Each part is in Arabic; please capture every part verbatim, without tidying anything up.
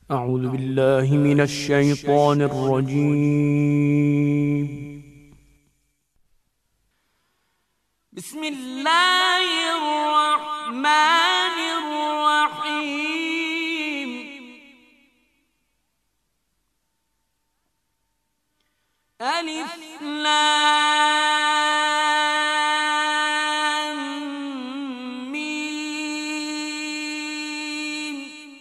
أعوذ بالله من الشيطان الرجيم. بسم الله الرحمن الرحيم. ألف لام ميم.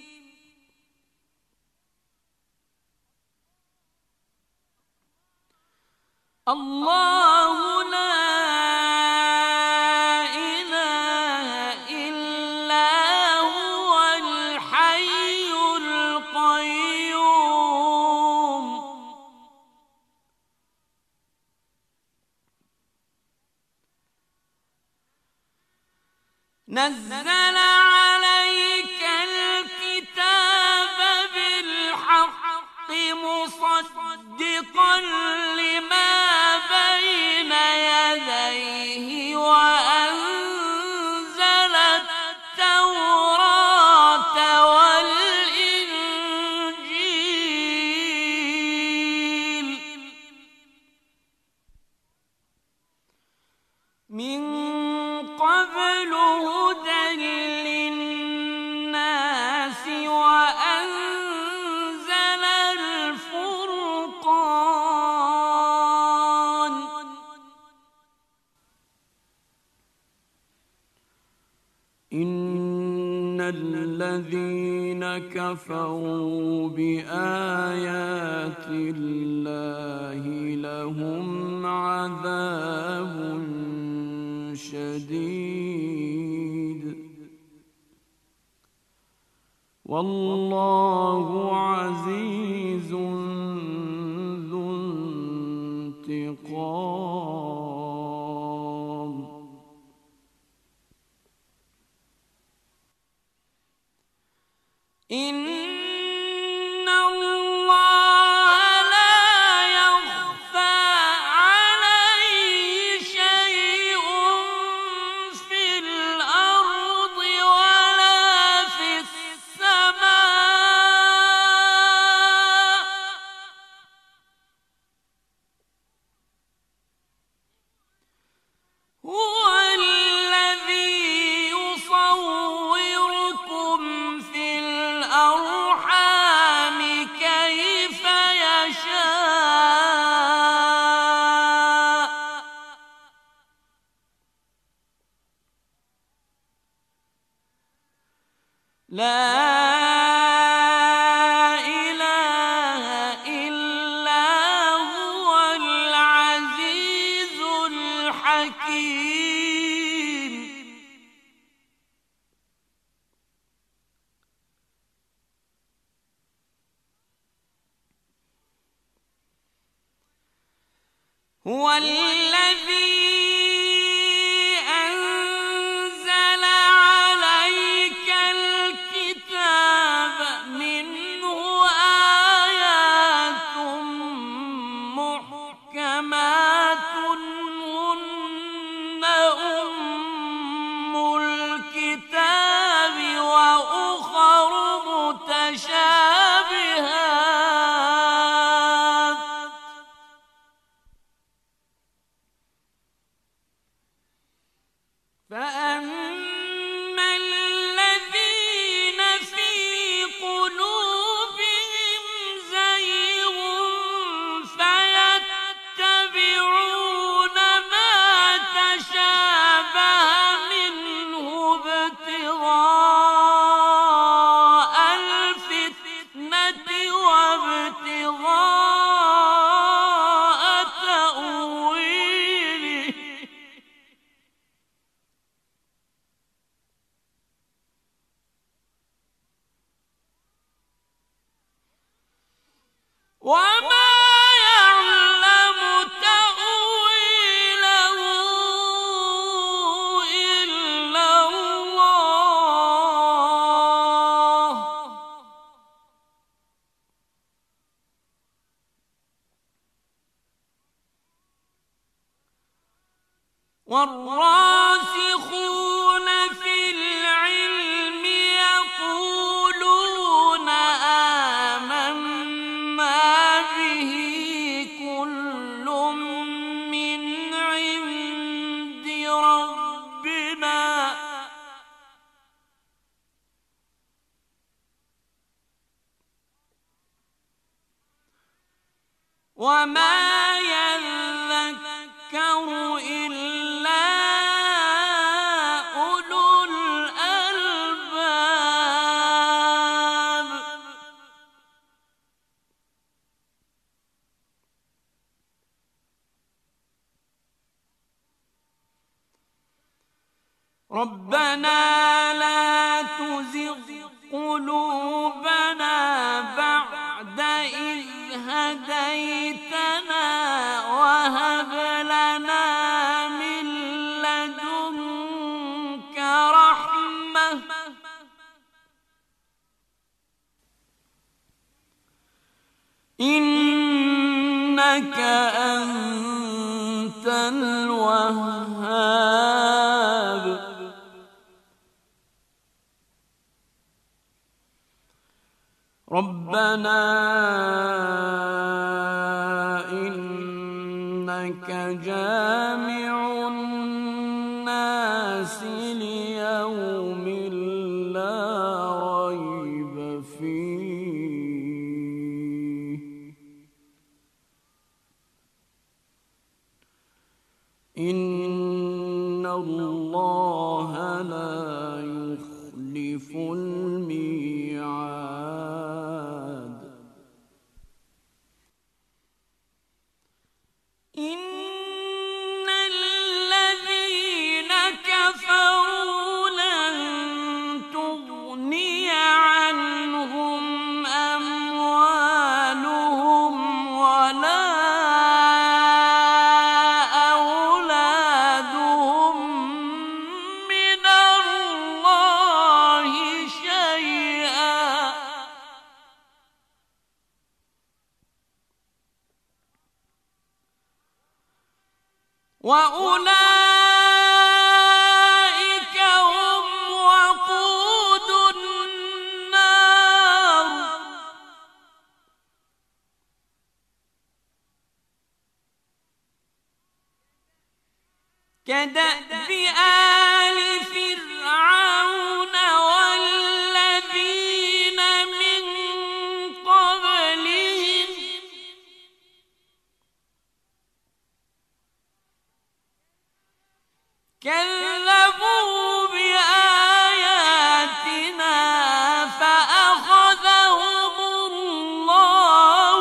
الله لا إله إلا هو الحي القيوم. نزل عليك الكتاب بالحق مصدقا لما بين يديه وأنزل التوراة والإنجيل من قبل هدى للناس وأنزل الفرقان. إن الذين كفروا بآيات الله لهم عذاب شديد والله عزيز ذو انتقام. إن الله لا يخفى عليه شيء في الأرض ولا في السماء. هو الذي يصوركم في الأرحام كيف يشاء. لا إله إلا هو العزيز الحكيم. هو الذي أنزل عليك الكتاب منه آيات محكمات هن أم الكتاب وأخر متشابهات فأما الذين في قلوبهم زيغ فيتبعون ما تشابه منه ابتغاء الفتنة وابتغاء تأويله. وما يعلم تأويله إلا الله. والراسخون في العلم يقولون وما يذكر إلا أولو الألباب. ربنا لا تزغ قلوبنا بعد إذ هديتنا وهب لنا من لدنك رحمة إنك أنت الوهاب. ربنا إنك جامع الناس ليوم لا ريب فيه إن الله لا يخلف الميعاد. إن الذين كفروا لن تغني عنهم أموالهم ولا أولادهم من الله شيئا وأولئك هم وقود النار. كدأب آل فرعون والذين من قبلهم كذبوا بآياتنا فأخذهم الله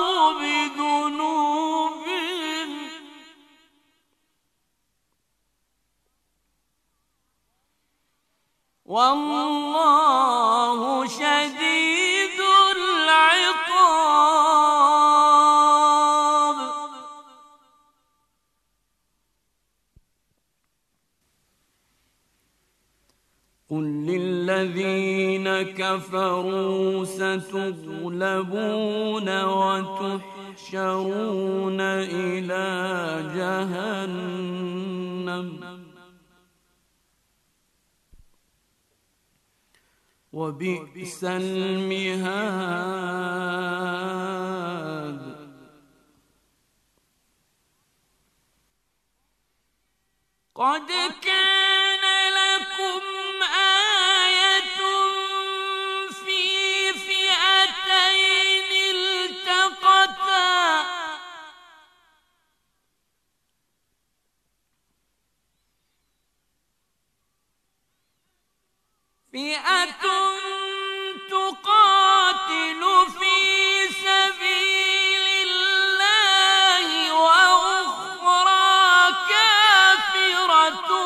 بذنوبهم والله شديد العقاب. قل للذين كفروا ستغلبون وتحشرون إلى جهنم وبئس المهاد. قد كان لكم آية في فئتين التقتا فئة تقاتل في سبيل الله وأخرى كافرة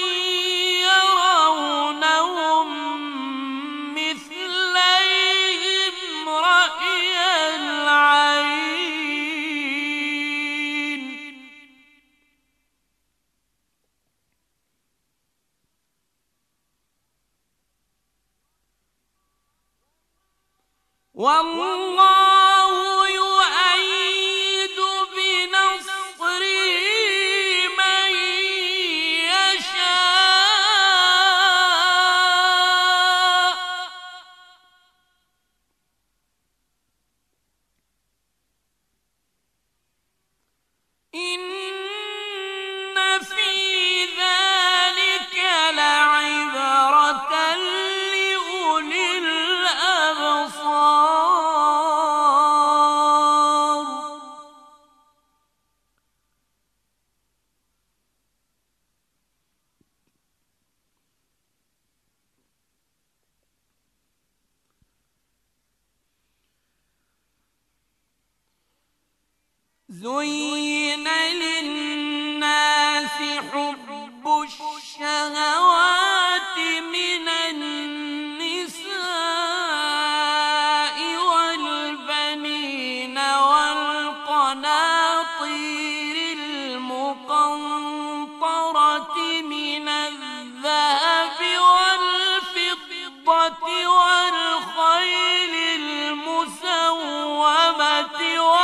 يرونهم مثليهم رأي العين والله يؤيد بنصره من يشاء إن في ذلك لعبرة. ' زين للناس حب الشهوات من النساء والبنين والقناطير المقنطرة من الذهب والفضة والخيل المسومة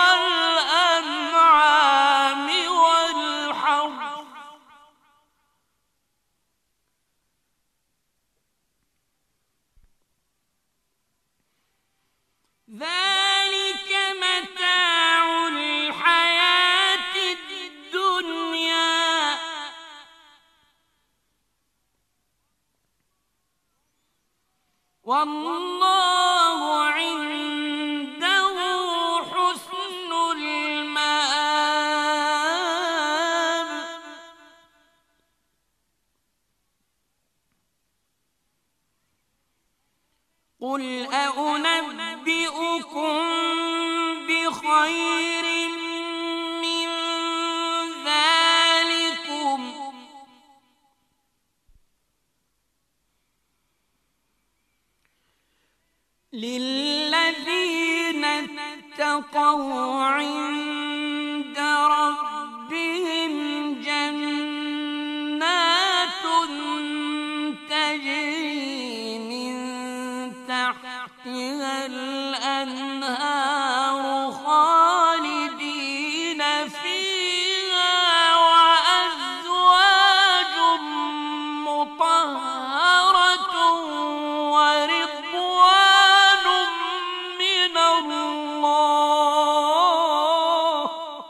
والأنعام والحرث ذلك متاع الحياة الدنيا والله عنده حسن المآب قل أنبئكم بخير من ذلكم للذين اتقوا عند ربهم جنات تجري من تحتها الأنهار خالدين فيها وأزواج مطهرة ورضوان من الله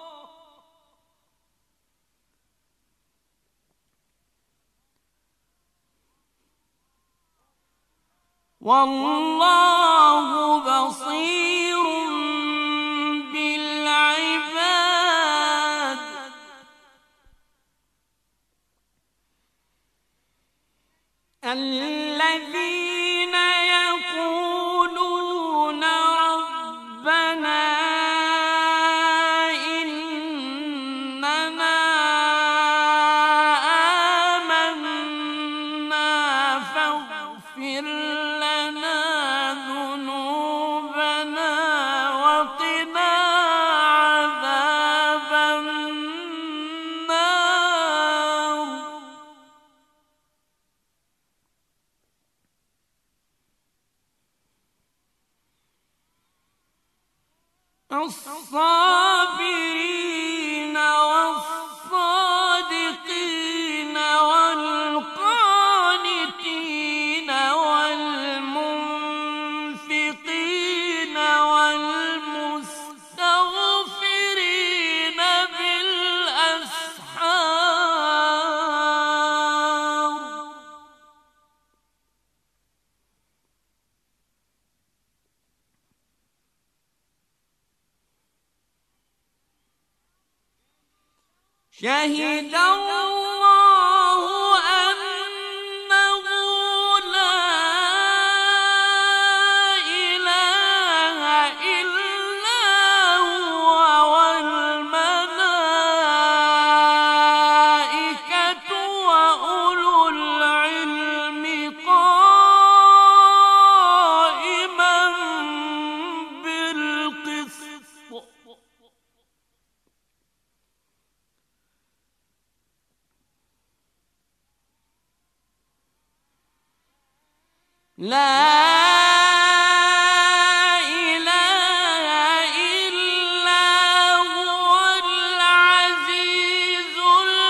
والله بصير بالعباد الذين يقولون ربنا إننا آمنا فاغفر لنا ذنوبنا وقنا عذاب النار الصابرين والصادقين والقانتين والمنفقين والمستغفرين بالأسحار شهد الله أنه لا إله إلا هو والملائكة وأولو العلم قائما بالقسط لا إله إلا هو العزيز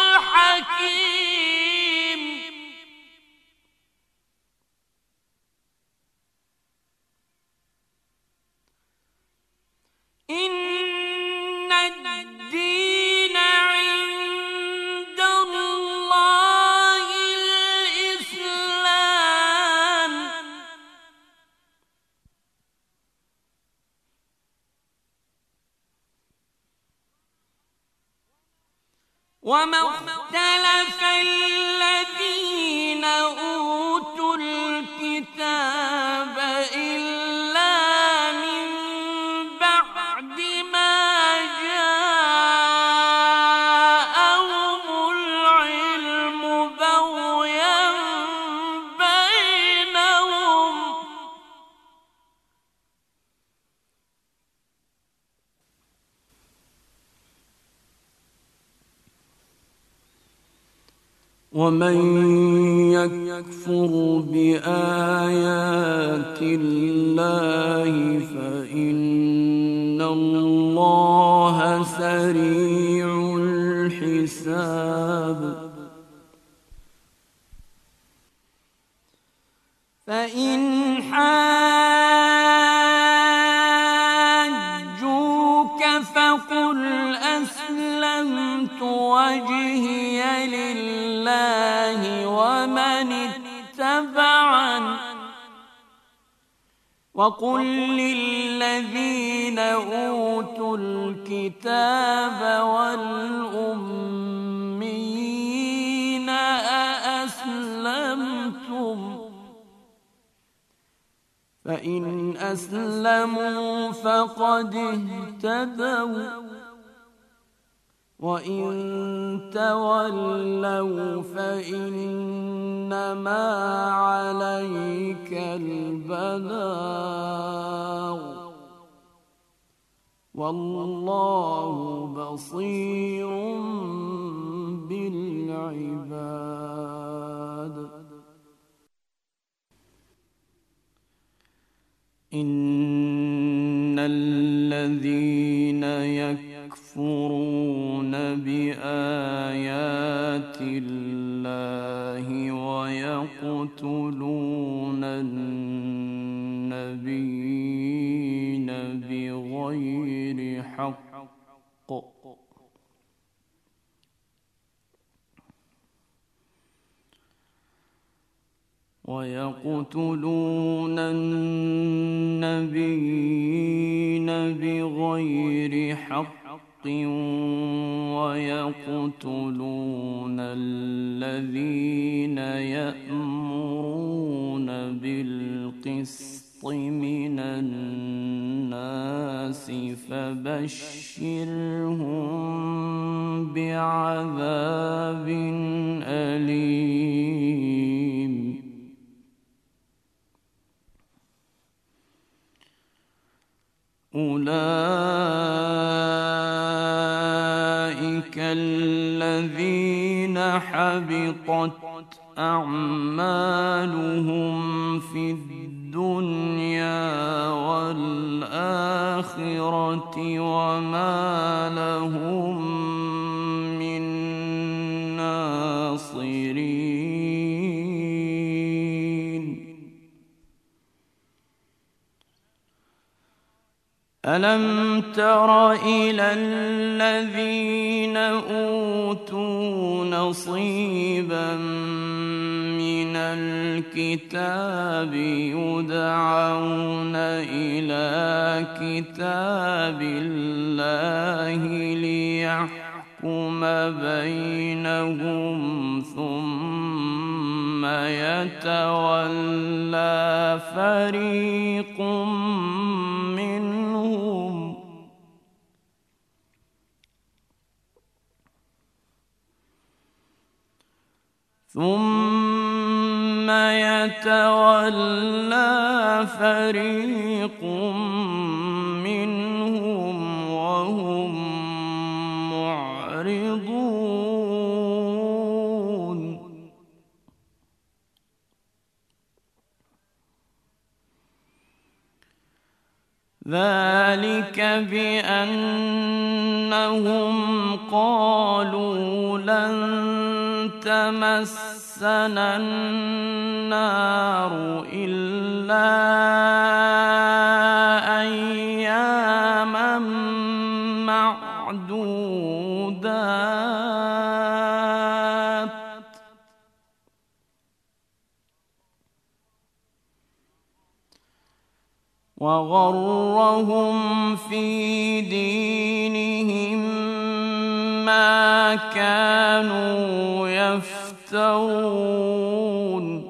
الحكيم إن الدين عند الله الإسلام وما اختلف الذين أوتوا الكتاب إلا من بعد ما جاءهم ومن يكفر بآيات الله فإن الله سريع الحساب فإن حاجوك فقل أسلمت وجهي لله ومن اتبعني وقل للذين أوتوا الكتاب والأميين أأسلمتم فإن أسلموا فقد اهتدوا وإن تولوا فإنما عليك البلاغ والله بصير بالعباد إن الذين يكفرون بآيات الله ويقتلون النبيين بغير حق ويقتلون النبيين بغير حق ويقتلون الذين يأمرون بالقسط من الناس فبشرهم بعذاب أليم أولئك الذين حبطت أعمالهم في الدنيا والآخرة وما لهم من ناصرين ألم تر إلى الذين أوتوا نصيبا من الكتاب يدعون إلى كتاب الله ليحكم بينهم ثم يتولى فريق منهم ثم يتولى فريق منهم وهم معرضون ذلك بأنهم قالوا لن تمسنا النار إلا أياما معدودات وغرهم في دينهم ما كانوا يفترون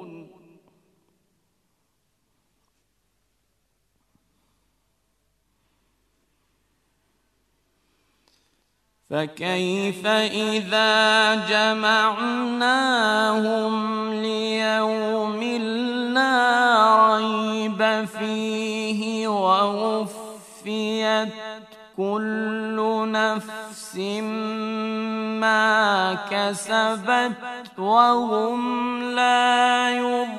فكيف إذا جمعناهم ليوم لا ريب فيه ووفيت ووفيت كل نفس ما كسبت وهم لا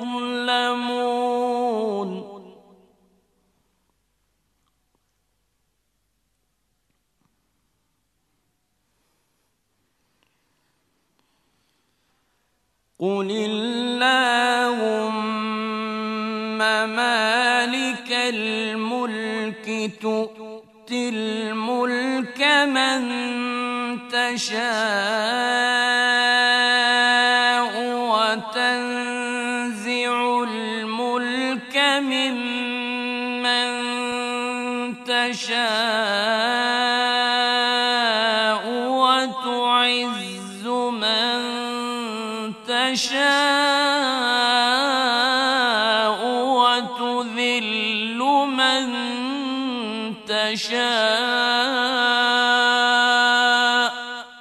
يظلمون قل اللهم مالك الملك تؤتي الملك من تشاء وتنزع الملك ممن تشاء وتعز من تشاء وتذل من تشاء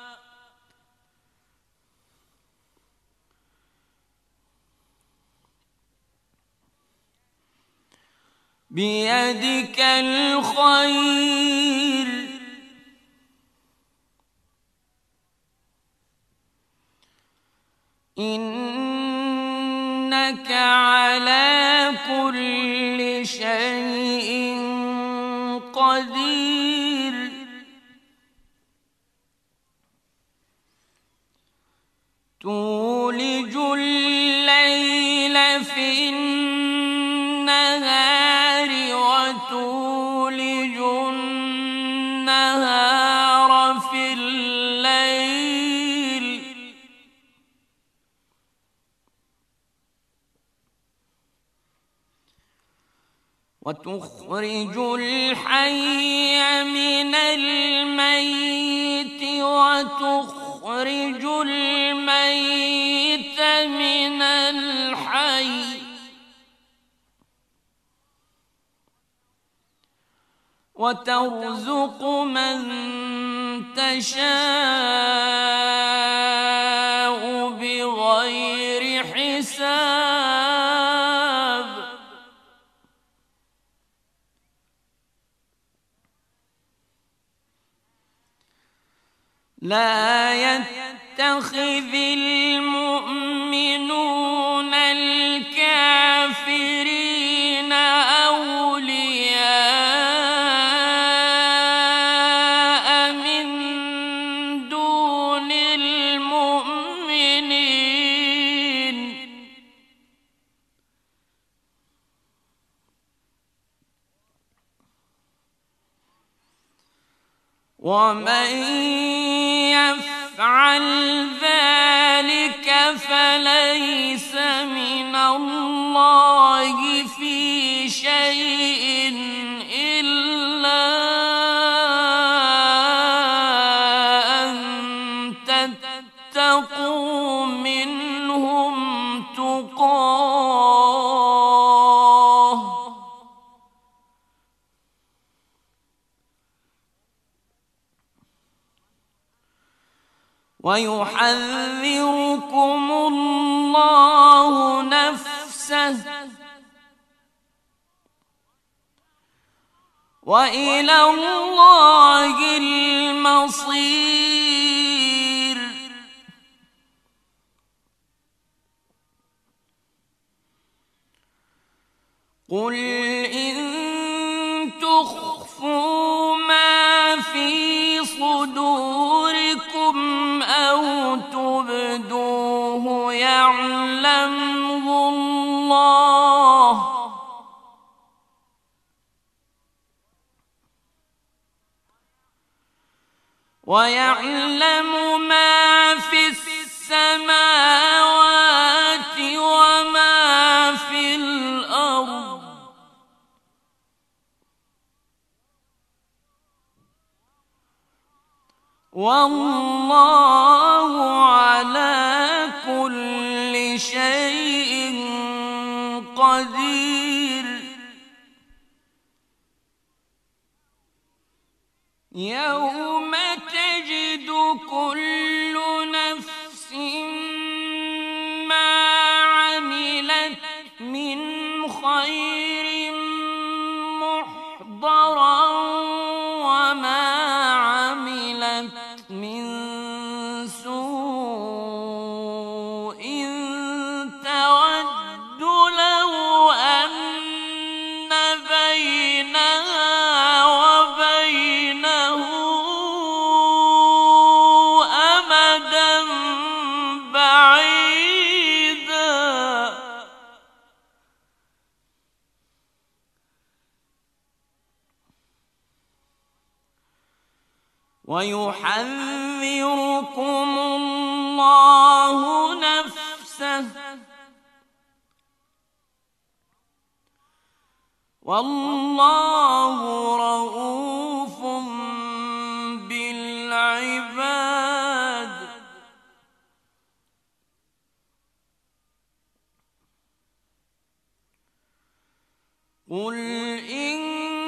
بيدك الخير إنك على كل شيء قدير تولج الليل في النهار وتولج النهار في الليل وتخرج الحي من الميت وتخرج الميت من الحي وترزق من تشاء بغير حساب لا يتخذ المؤمنون الكافرين أولياء من دون المؤمنين ومن يفعل ذلك فليس من الله في شيء إلا أن تتقوا منهم تقاه ويحذركم الله نفسه وإلى الله المصير قل إن تخفوا ما في صدوركم أو تبدوه يعلمه الله ويعلم ما في السماوات وما في الأرض والله على كل شيء قدير يوم تجد كل نفس ما عملت من خير محضرا ويحذركم الله نفسه والله رؤوف بالعباد. قل إن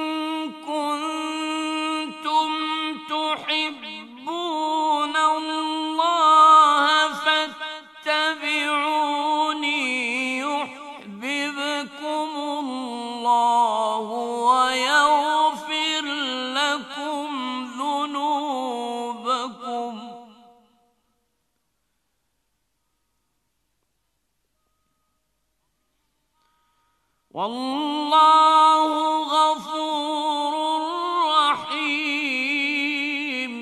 كنتم تحبون الله فاتبعوني يحببكم الله ويغفر لكم ذنوبكم والله غفور رحيم.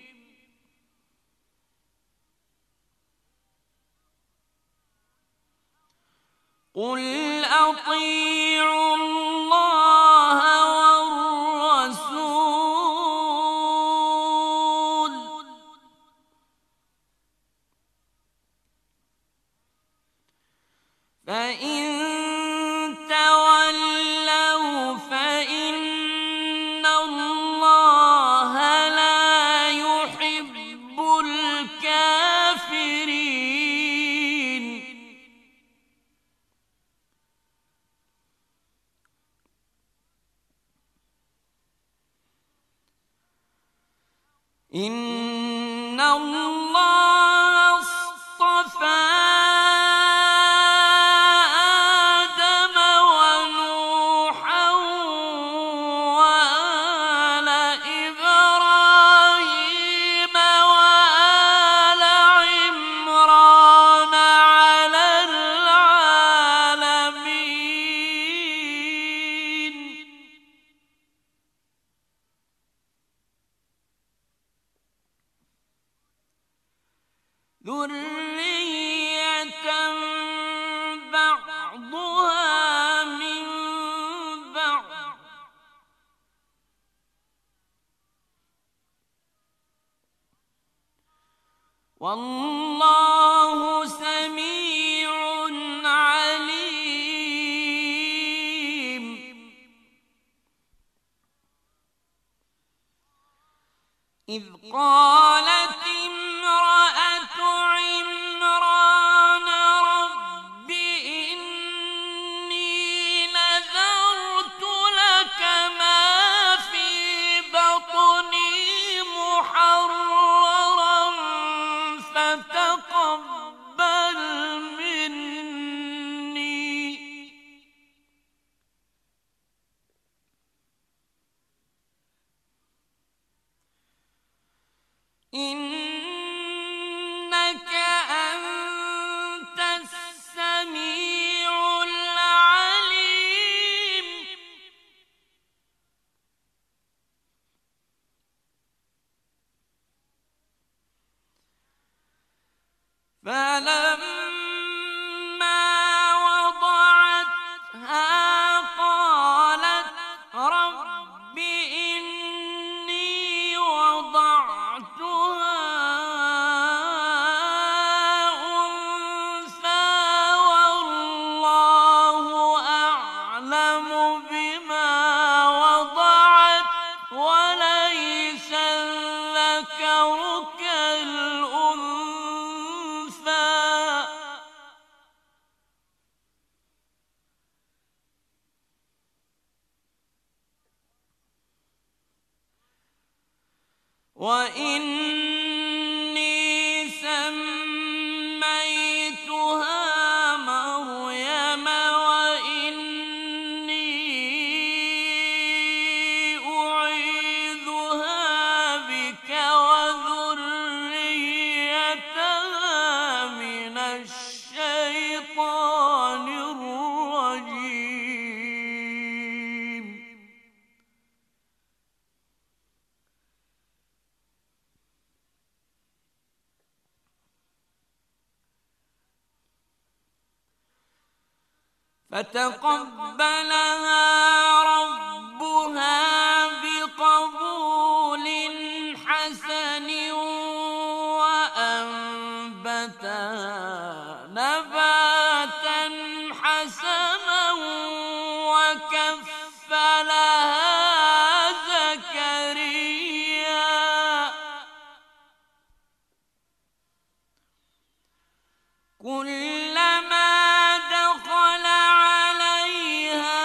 قل أطيعوا الله والرسول فإن تولوا فإن الله لا يحب الكافرين. إن الله اصطفى آدم ونوحا وآل إبراهيم وآل عمران على العالمين. ذرية بعضها من بعض والله سميع عليم. إذ قالت امرأة عمران رب إني نذرت لك ما في بطني محررا فتقبل مني إنك أنت السميع العليم. فلما وضعتها قالت رب إني وضعتها أنثى والله أعلم بما وضعت وليس الذكر كالأنثى وإني سميتها مريم وإني أعيذها بك وذريتها من الشيطان الرجيم. فتقبلها ربها بقبول حسن كلما دخل عليها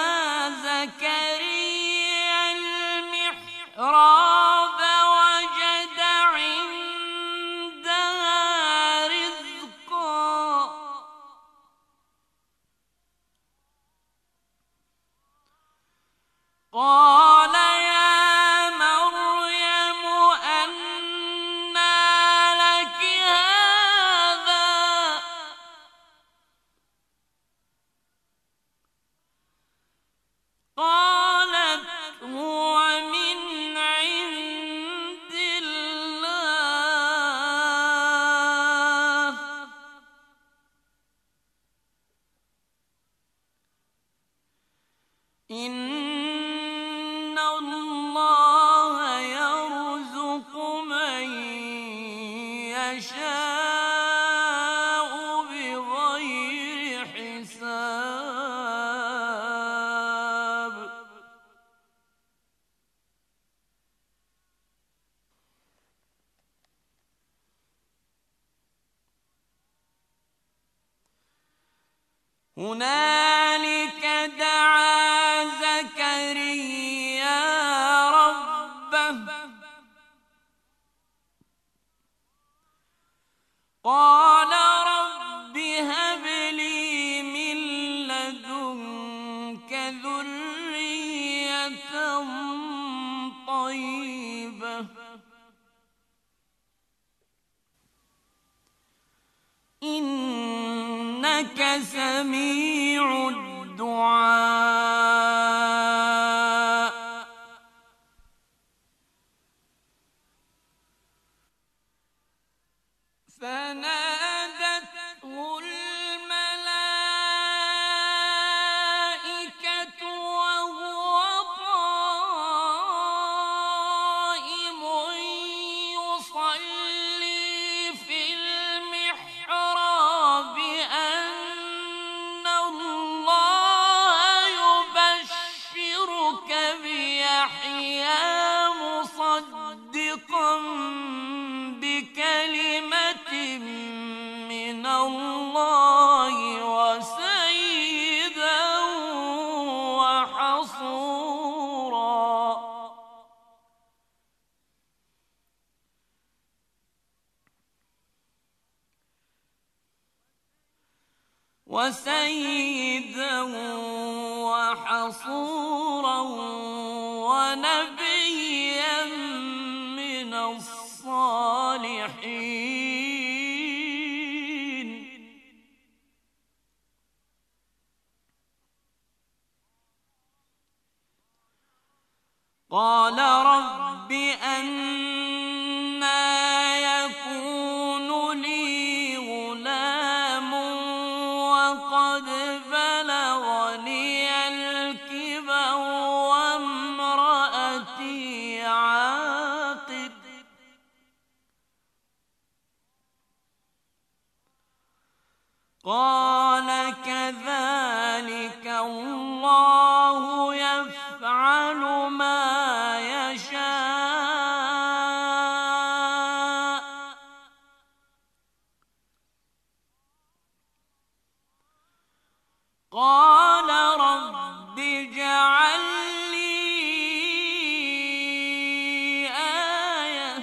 زكريا المحراب وجد عندها رزقا قال يا مريم أنى لك هذا قالت هو من عند الله إن الله يرزق من يشاء بغير حساب هنالك دعا زكريا ربه قال رب هب لي من لدنك ذرية طيبة إنك سميع الدعاء فنادته الملائكة وهو قائم يصلي في المحراب أن الله يبشرك بيحيى مصدقا بكلمة من الله وسيدا وحصورا وسيدا وحصورا ونبيا من الصالحين قال رب أنى يكون لي غلام وقد بلغني الكبر وامرأتي عاقر قال كذلك الله يفعل ما يشاء قال رب اجعل لي آية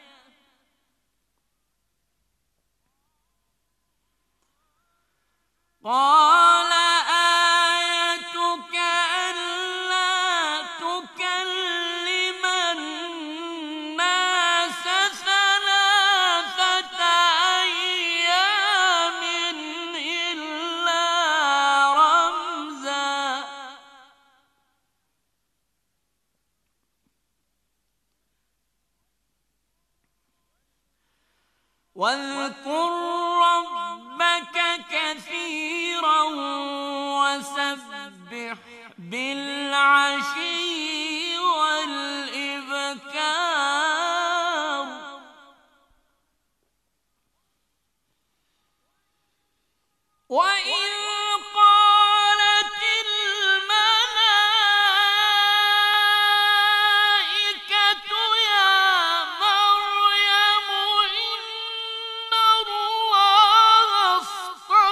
قال آيتك ألا تكلم الناس ثلاثة أيام إلا رمزا واذكر ربك كثيرا وسبح بالعشي والإبكار وإذ قالت الملائكة يا مريم إن الله اصطفاك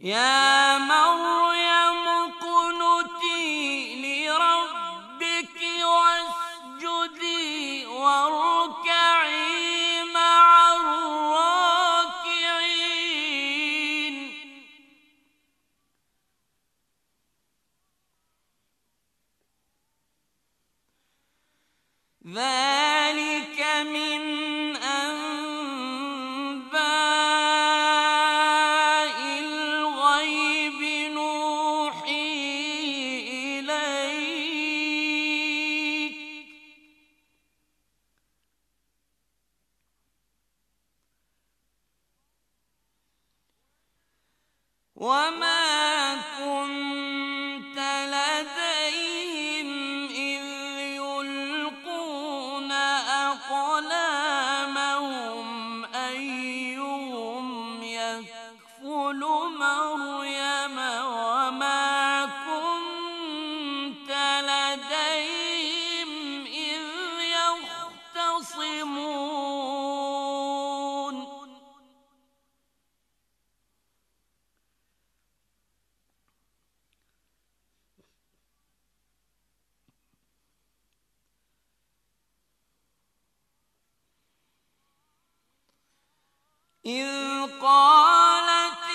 يا مريم اقنتي لربك واسجدي واركعي مع الراكعين. ذلك من أنباء الغيب نوحيه إليك وما كنت لديهم إذ يلقون أقلامهم أيهم يكفل مريم وما كنت لديهم إذ يختصمون. إذ قالت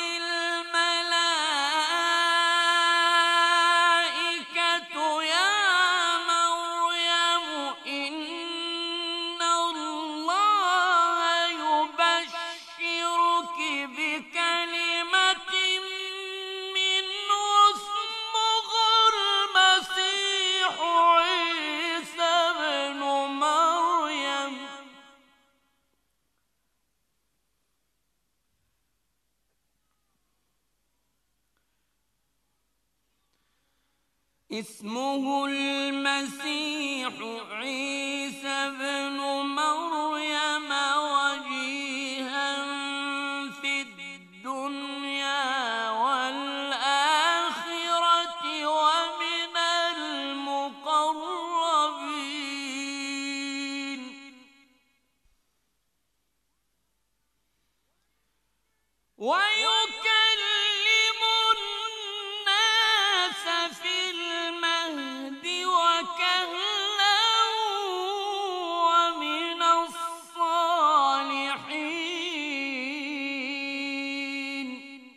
الملائكة يا مريم إن الله يبشرك بكلمة منه اسمه المسيح عيسى ابن مريم اسمه المسيح عيسى ابن مريم وجيها في الدنيا والآخرة ومن المقربين. ويكلم الناس في المهد وكهلا ومن الصالحين.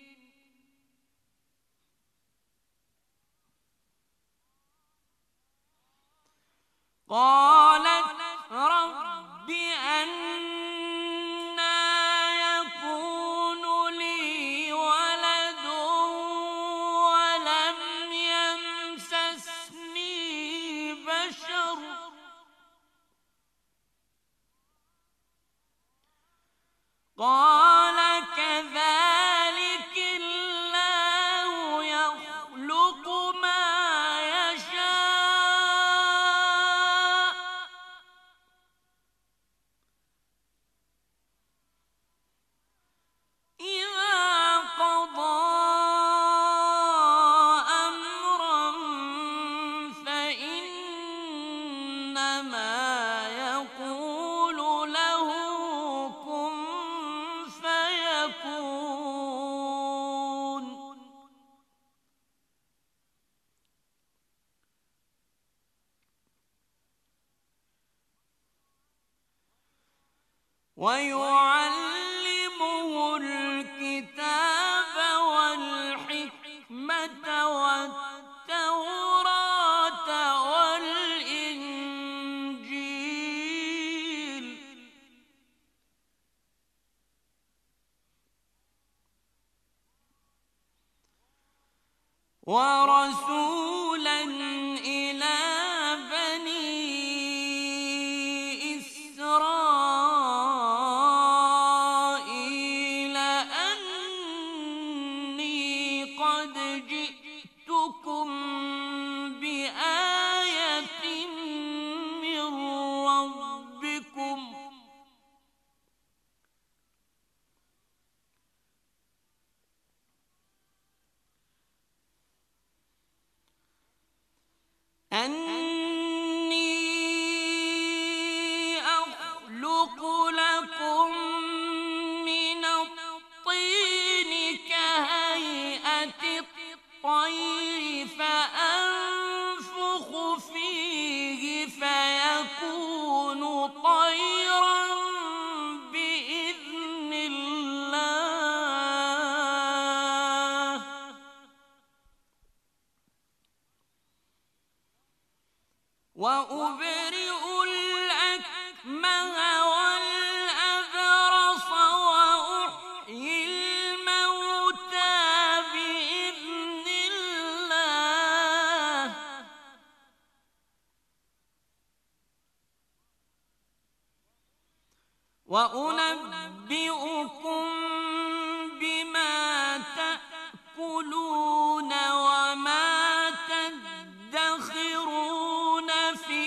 قالت رب أنى يكون لي ولد ولم يمسسني بشر قال كذلك الله يخلق ما يشاء إذا قضى أمرا فإنما يقول له كن فيكون. ويعلمه الكتاب والحكمة والتوراة والإنجيل ورسولا إلى بني إسرائيل أني قد جئتكم بآية من ربكم أني أخلق لكم من الطين كهيئة وأبرئ الأكمه والأبرص وأحيي الموتى بإذن الله وأنبئكم بما تأكلون وما تدخرون في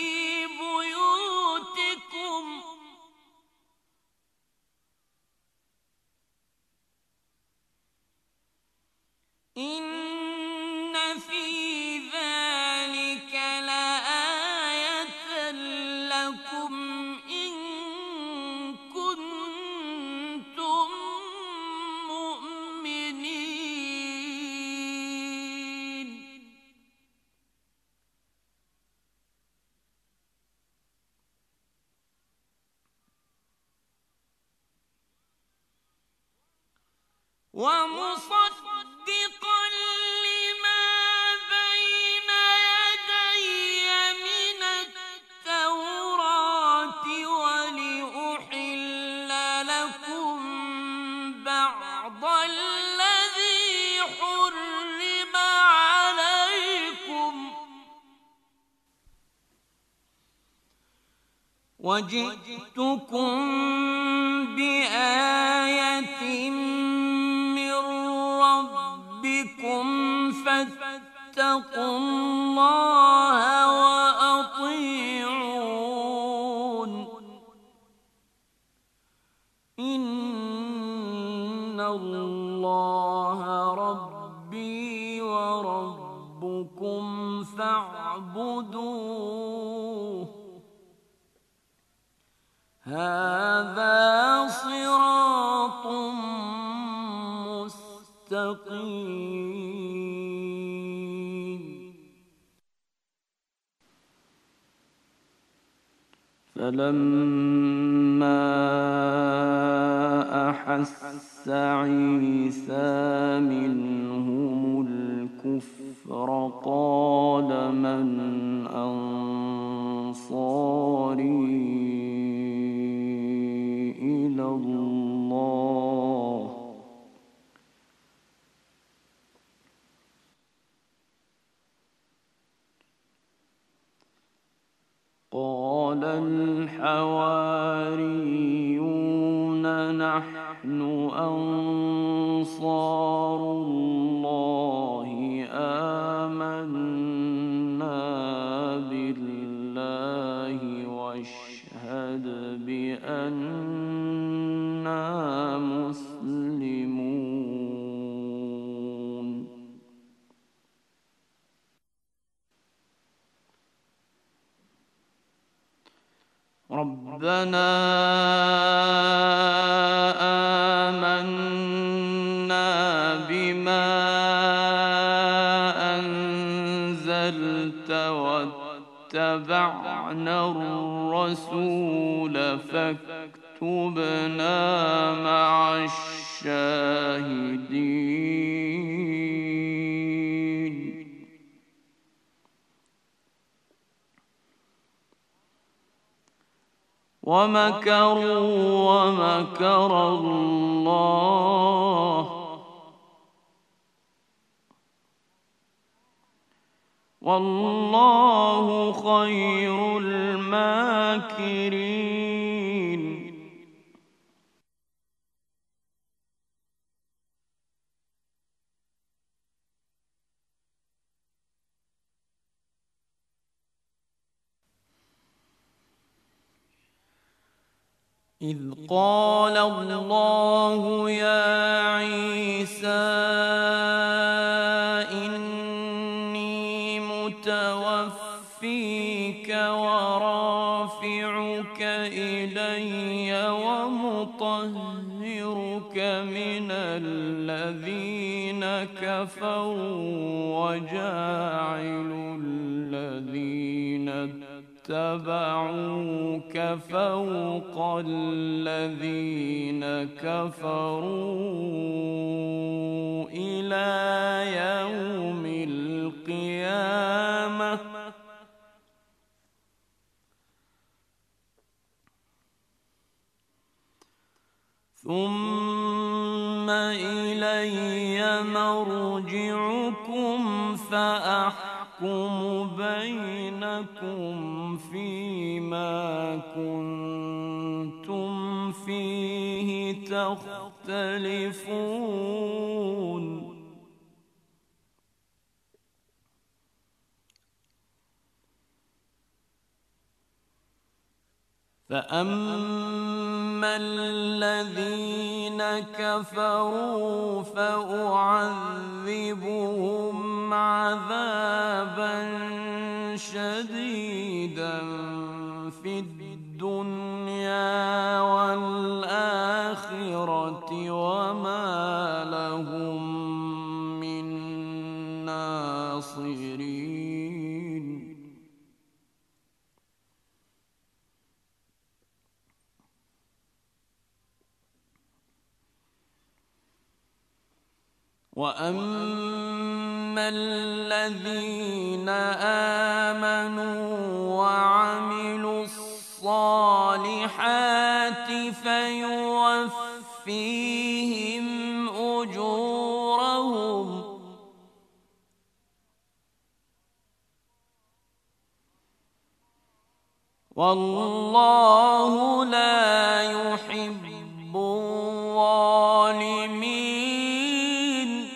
بيوتكم إن في ذلك لآية لكم إن كنتم مؤمنين ومصدقا لما بين يدي من التوراة ولأحل لكم بعض الذي حرم عليكم وجئتكم بآية من ربكم فاتقوا الله وأطيعون إن الله ربي وربكم فاعبدوه هذا صراط مستقيم فلما أحس عيسى منهم الكفر قال من أنصاري إلى الله قال الحواريون نحن أنصار الله آمنا بالله واشهد بأننا مسلمون ربنا آمنا بما أنزلت واتبعنا الرسول فاكتبنا مع الشاهدين ومكروا ومكر الله والله خير الماكرين إذ قال الله يا عيسى إني متوفيك ورافعك إلي ومطهرك من الذين كفروا وجاعل الذين اتبعوك فوق الذين كفروا إلى يوم القيامة ثم إلي مرجعكم فأحكم بينكم فيما كنتم فيه تختلفون فأما الذين كفروا فأعذبهم عذابا شديدا في الدنيا والآخرة وما لهم من ناصرين وأما الذين آمنوا وعملوا الصالحات فيوفيهم أجورهم والله لا يحب الظالمين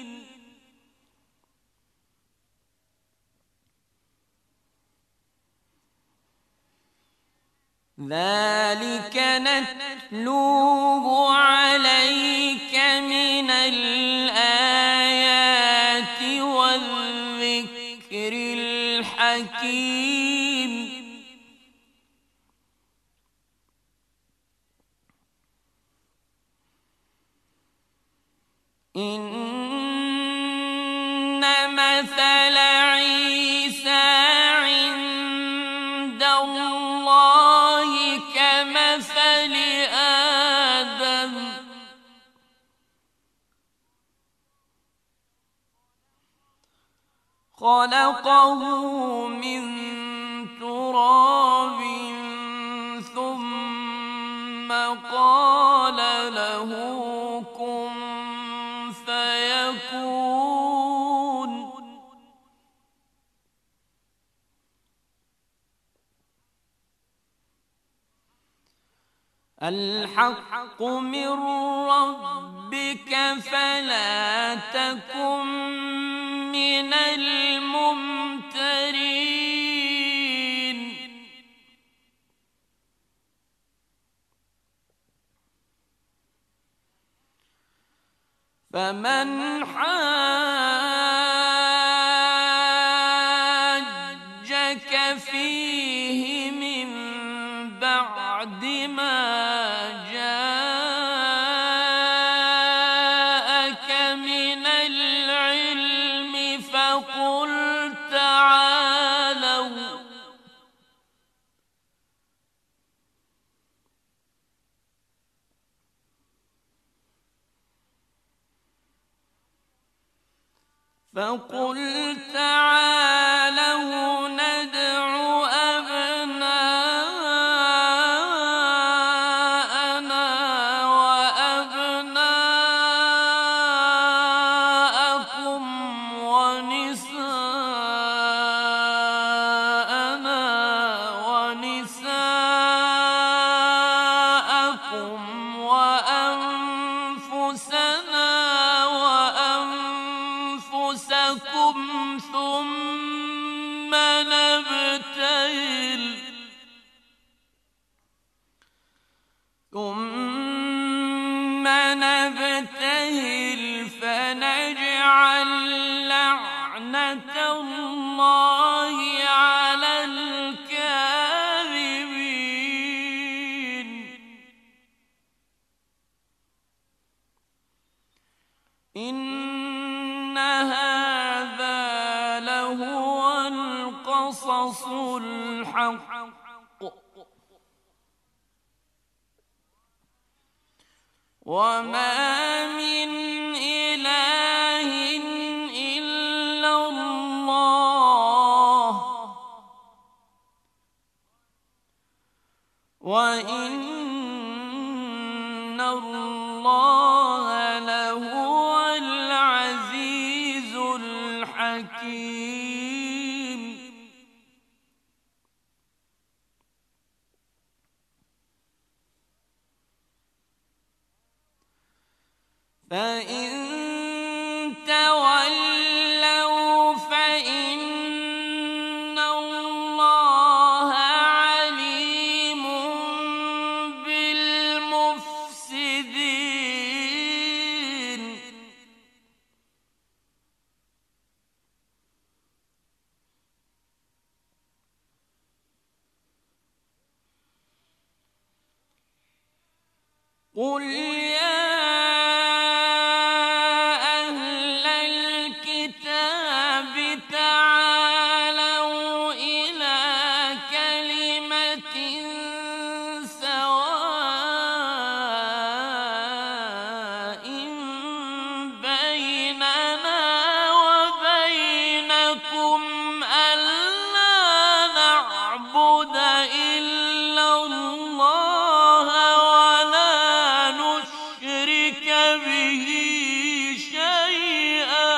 ذلك نتلوه عليك من الآيات والذكر الحكيم إن مثل عيسى عند الله كمثل آدم خلقه من تراب ثم قال له كن فيكون الحق من ربك فلا تكن من الممترين فمن حاجك فيه من بعد ما جاءك من العلم فقل تعالوا فقل تعالوا ندع أبناءنا وأبناءكم ونساءنا ونساءكم وأنفسنا وأنفسكم ثم نبتهل ثم نبتهل فنجعل لعنة الله على الكاذبين إن هذا لهو القصص الحق وما من إله إلا الله وإن الله فإن تولوا فإن الله عليم بالمفسدين. قل يا أهل الكتاب تعالوا إلى كلمة سواء بيننا وبينكم ألا نعبد إلا الله ولا نشرك به شيئا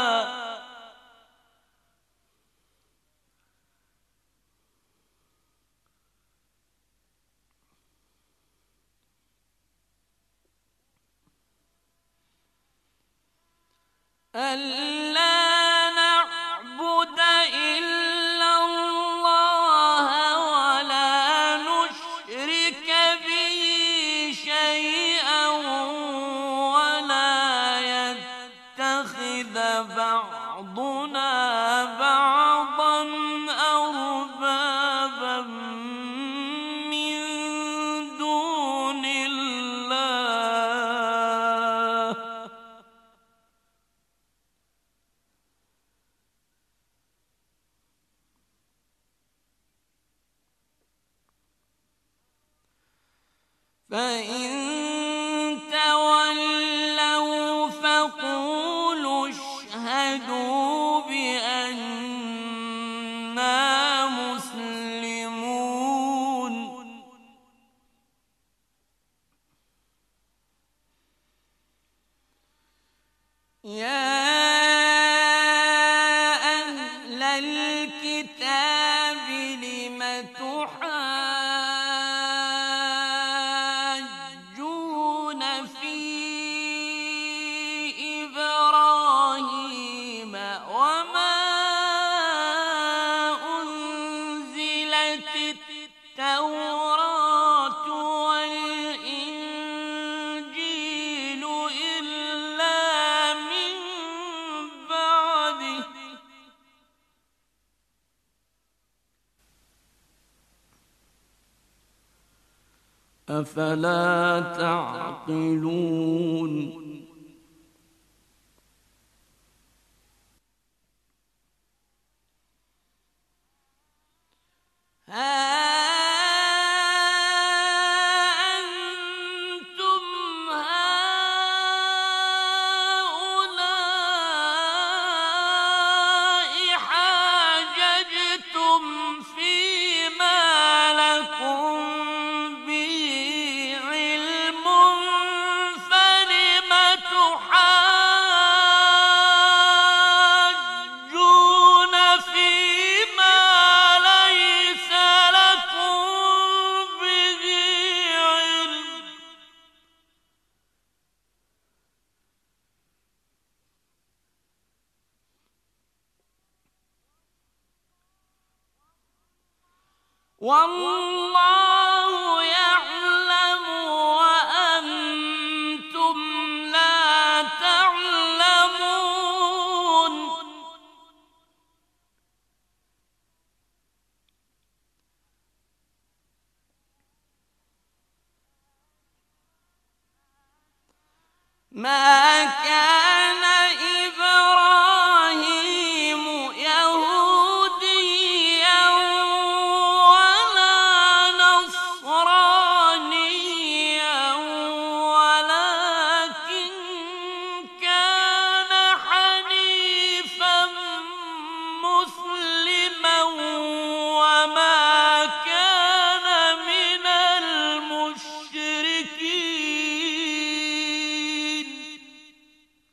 ألا نعبد إلا الله ولا نشرك به شيئا ولا يتخذ بعضنا بعضا أربابا من دون الله فإن تولوا فقولوا اشهدوا بأننا مسلمون. يا أهل الكتاب لم تحاجون في إبراهيم وما أنزلت التوراة والإنجيل إلا من بعده أفلا تعقلون ها أنتم هؤلاء حاججتم فيما لكم به علم فلم تحاجون فيما ليس لكم به علم والله يعلم وأنتم لا تعلمون. ما كان إبراهيم يهوديا ولا نصرانيا ولكن كان حنيفا مسلما وما كان من المشركين.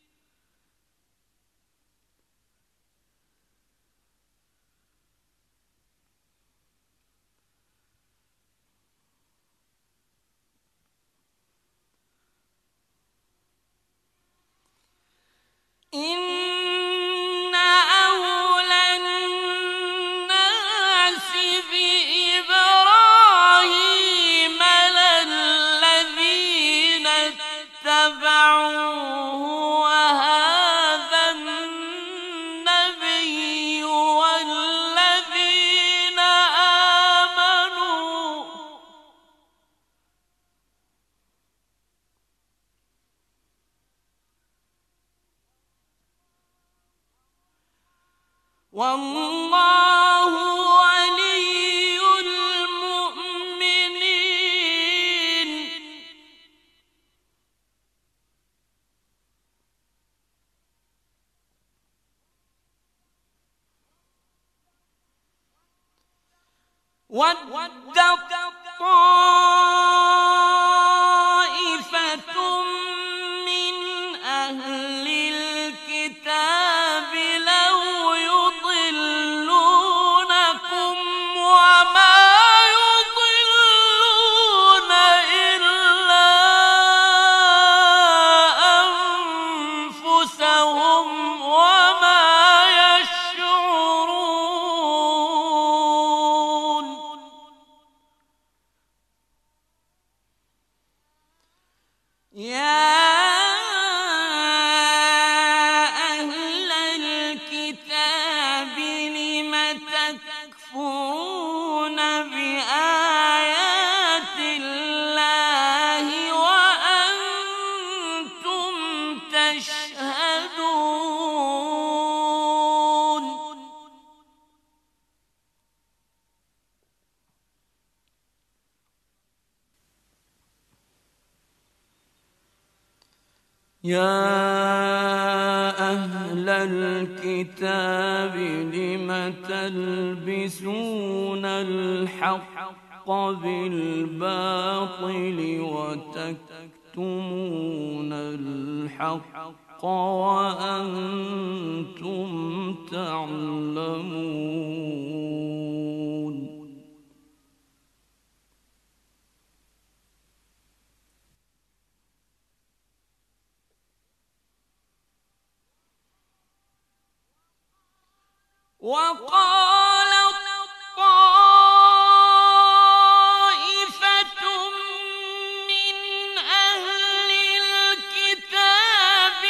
والله ولي المؤمنين ود طائفة من أهل الكتاب لو يضلونكم وما يضلون إلا أنفسهم وما يشعرون يا أهل الكتاب لم تكفرون بآيات الله وأنتم تشهدون يا أهل الكتاب لم تلبسون الحق بالباطل وتكتمون الحق وأنتم تعلمون وقالت طائفة من أهل الكتاب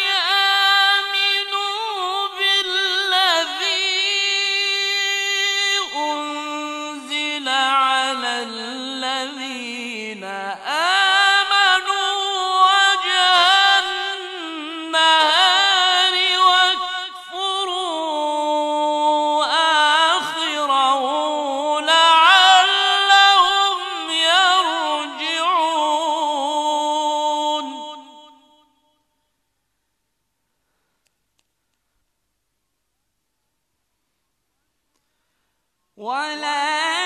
آمنوا بالذي أنزل على الذين آمنوا وجه النهار واكفروا آخره لعلهم يرجعون ولا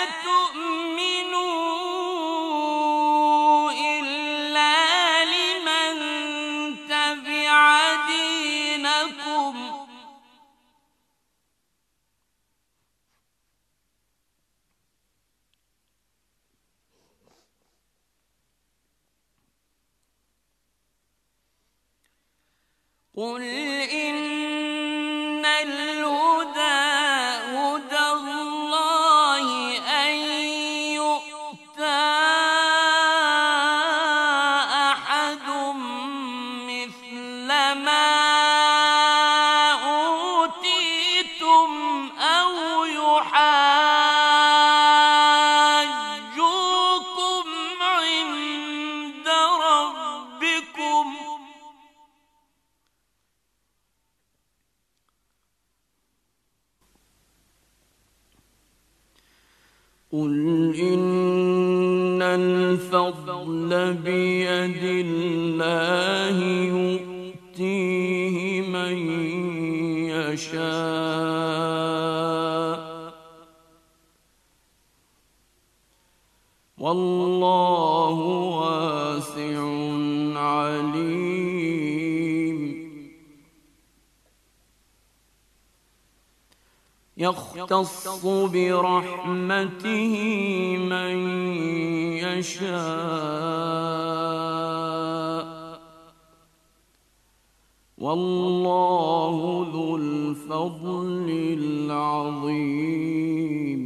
تؤمنوا إلا لمن تبع دينكم قل إن الهدى هدى الله أن يؤتى أحد مثل ما أوتيتم أو يحاجوكم عند ربكم قل إن الفضل بيد الله يؤتيه من يشاء والله واسع عليم يختص برحمته من يشاء والله ذو الفضل العظيم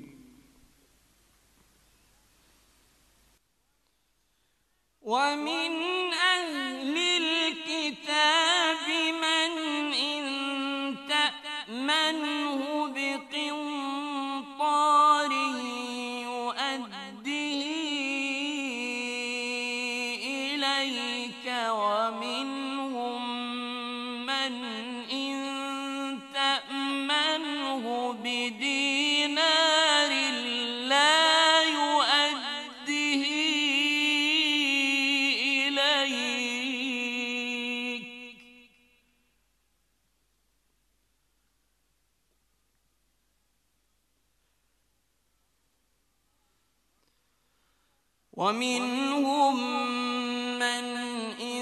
ومن أهل الكتاب من إن تأمنه بقنطار يؤديه إليك ومنهم من إن تأمنه ومنهم من إن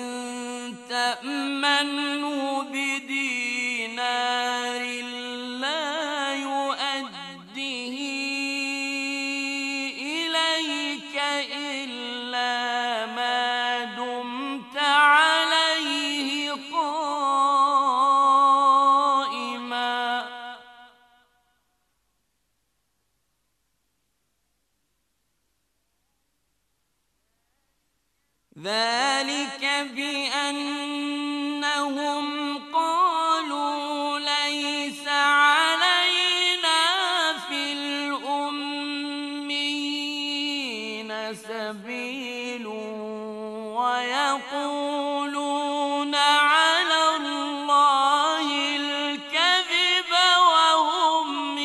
تأمنه بدينار لا يؤديه إليك إلا ما دمت عليه قائما ذلك بأنهم قالوا ليس علينا في الأميين سبيل ويقولون على الله الكذب وهم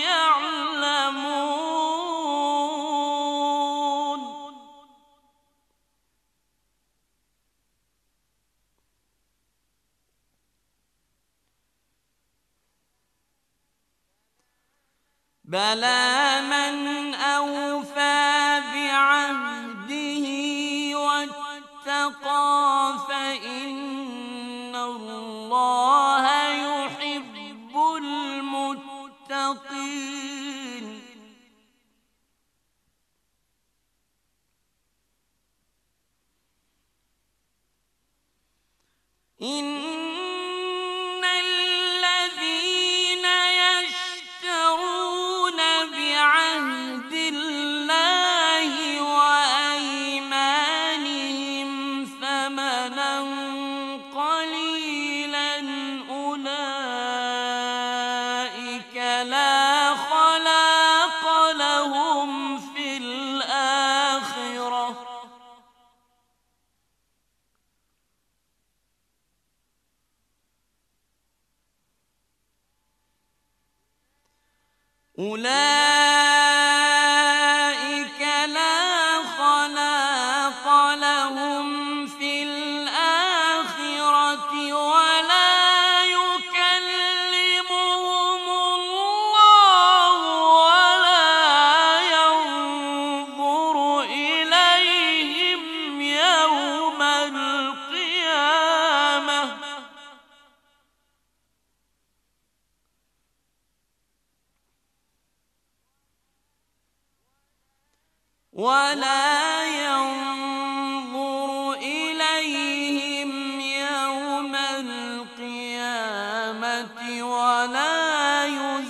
يعلمون بلى من أوفى بعهده واتقى فإن الله يحب المتقين إن الذين يشترون بعهد الله وأيمانهم ثمنا قليلا أولئك لا خلاق لهم في الآخرة أولئك لا خلاق لهم في الآخرة ولا يكلمهم الله ولا ينظر إليهم يوم القيامة ولا ينظر إليهم يوم القيامة ولا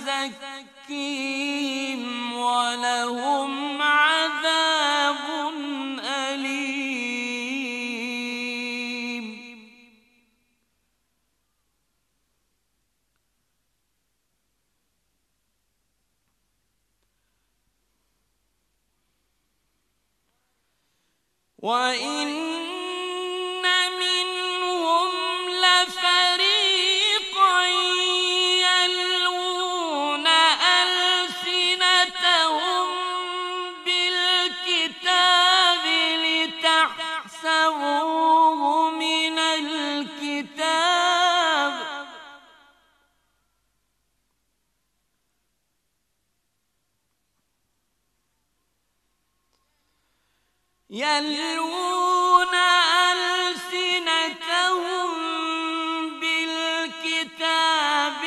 يزكيهم ولهم عذاب أليم وإن منهم لفريقا يلوون ألسنتهم بالكتاب لتحسبوه من الكتاب يلوون ألسنتهم بالكتاب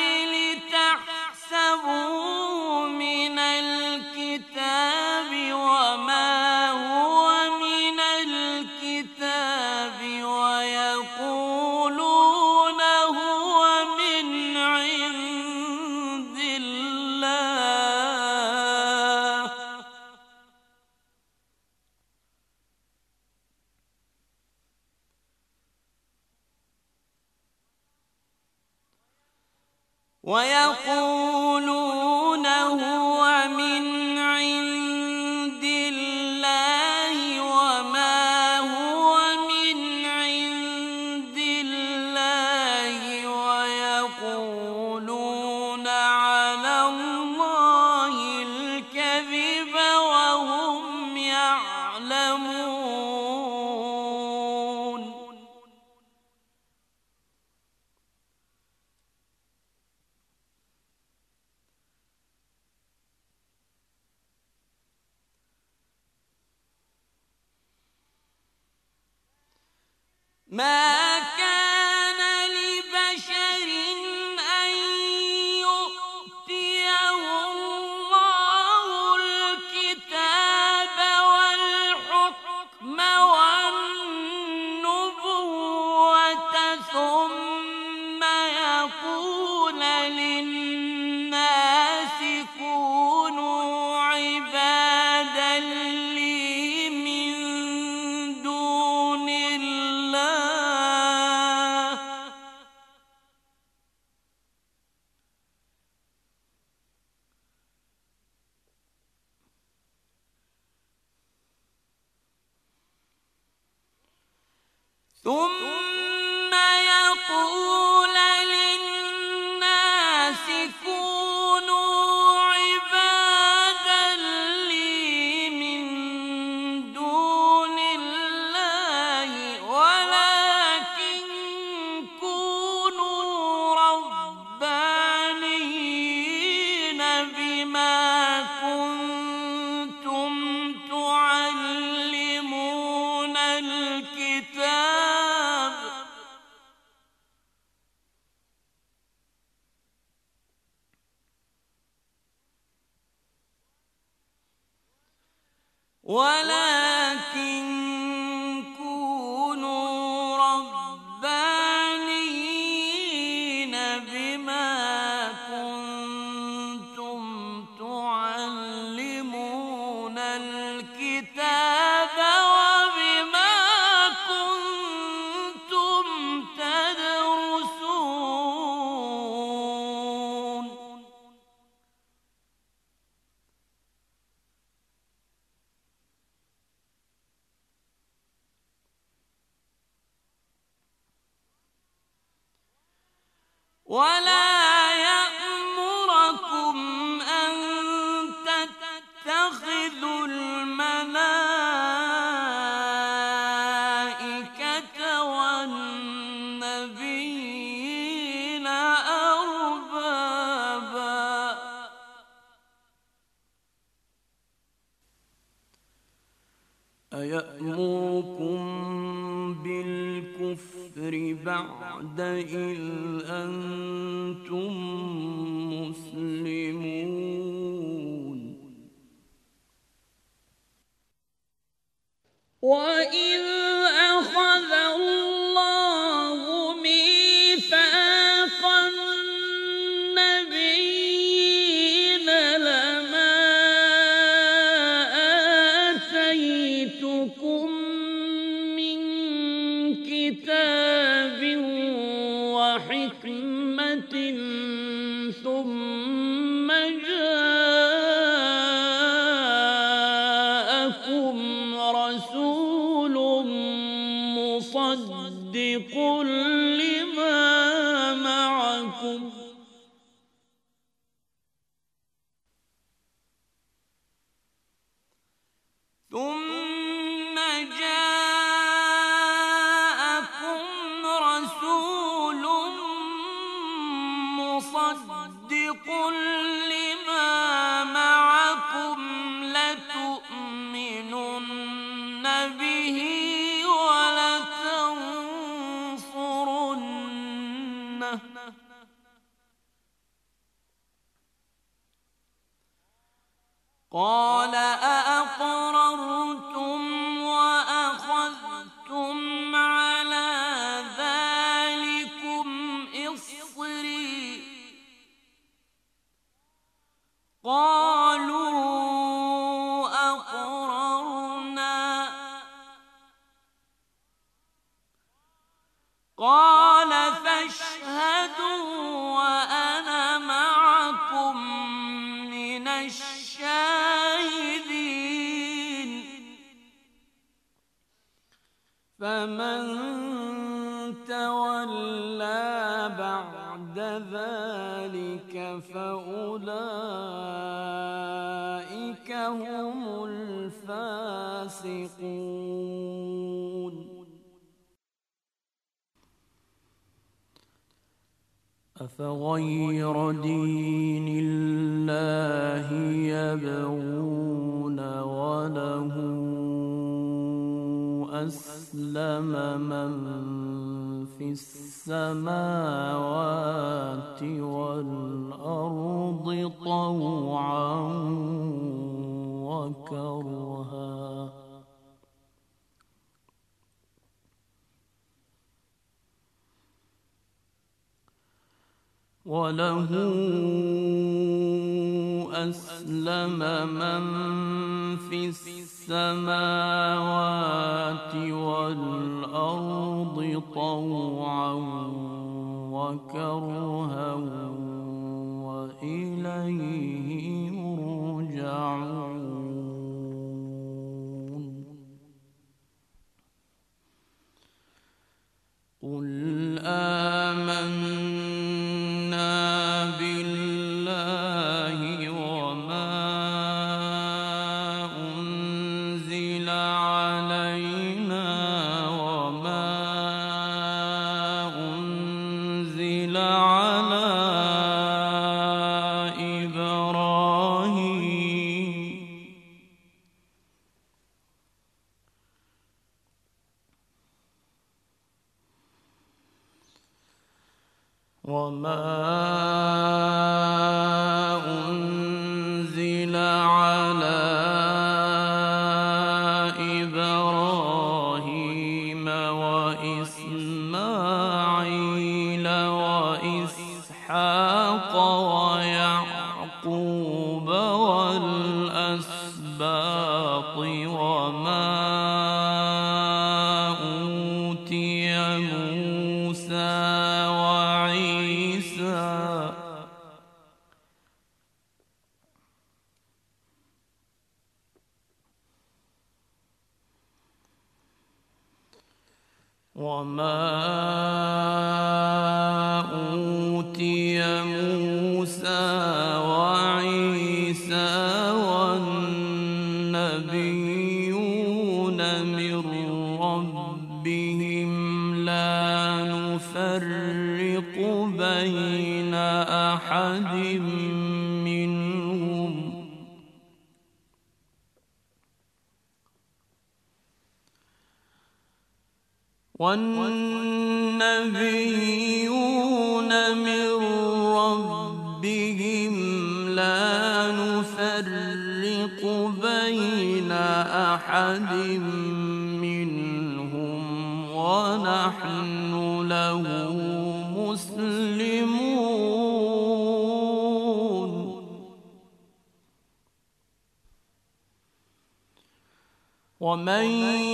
لتحسبوه من الكتاب وما هو من الكتاب ويقولون هو من عند الله ويقولون هو من عند الله وما هو من عند الله ويقولون على الله الكذب وهم يعلمون ما كان لبشر أن يؤتيه الله الكتاب والحكم والنبوة ثم يقول للناس كونوا عبادا لي من دون الله ثم يقول للناس كونوا عبادا لي من دون الله ولكن كونوا ربانيين بما كنتم تعلمون الكتاب ولكن كونوا ربانيين بما كنتم تعلمون الكتاب وبما كنتم تدرسون ولا يأمركم أن تتخذوا الملائكة والنبيين أربابا أيأمركم بالكفر بعد إذ أنتم مسلمون وإذ أخذ الله ميثاق النبيين لما آتيتكم من كتاب وحكمة ثم جاءكم رسول مصدق لما معكم ثم جاءكم رسول مصدق لما معكم لتؤمنن به ولتنصرنه قال أأقررتم وأخذتم على ذلكم إصري قالوا أقررنا قال فاشهدوا وأنا معكم من الشاهدين فمن تولى بعد ذلك فأولئك هم الفاسقون أفغير دين الله يبغون وله أسلم أسلم من في السماوات والأرض طوعا وكرها وله أسلم من في السماوات والأرض طوعا وكرها وإليه يرجعون قل آمنا بالله وما أنزل علينا وما أنزل على إبراهيم وما أنزل على إبراهيم وإسماعيل وإسحاق ويعقوب والأسباط وما أوتي موسى وما أوتي موسى وعيسى والنبيون من ربهم لا نفرق بين أحد منهم والنبيون من ربهم لا نفرق بين أحد منهم ونحن له مسلمون ومن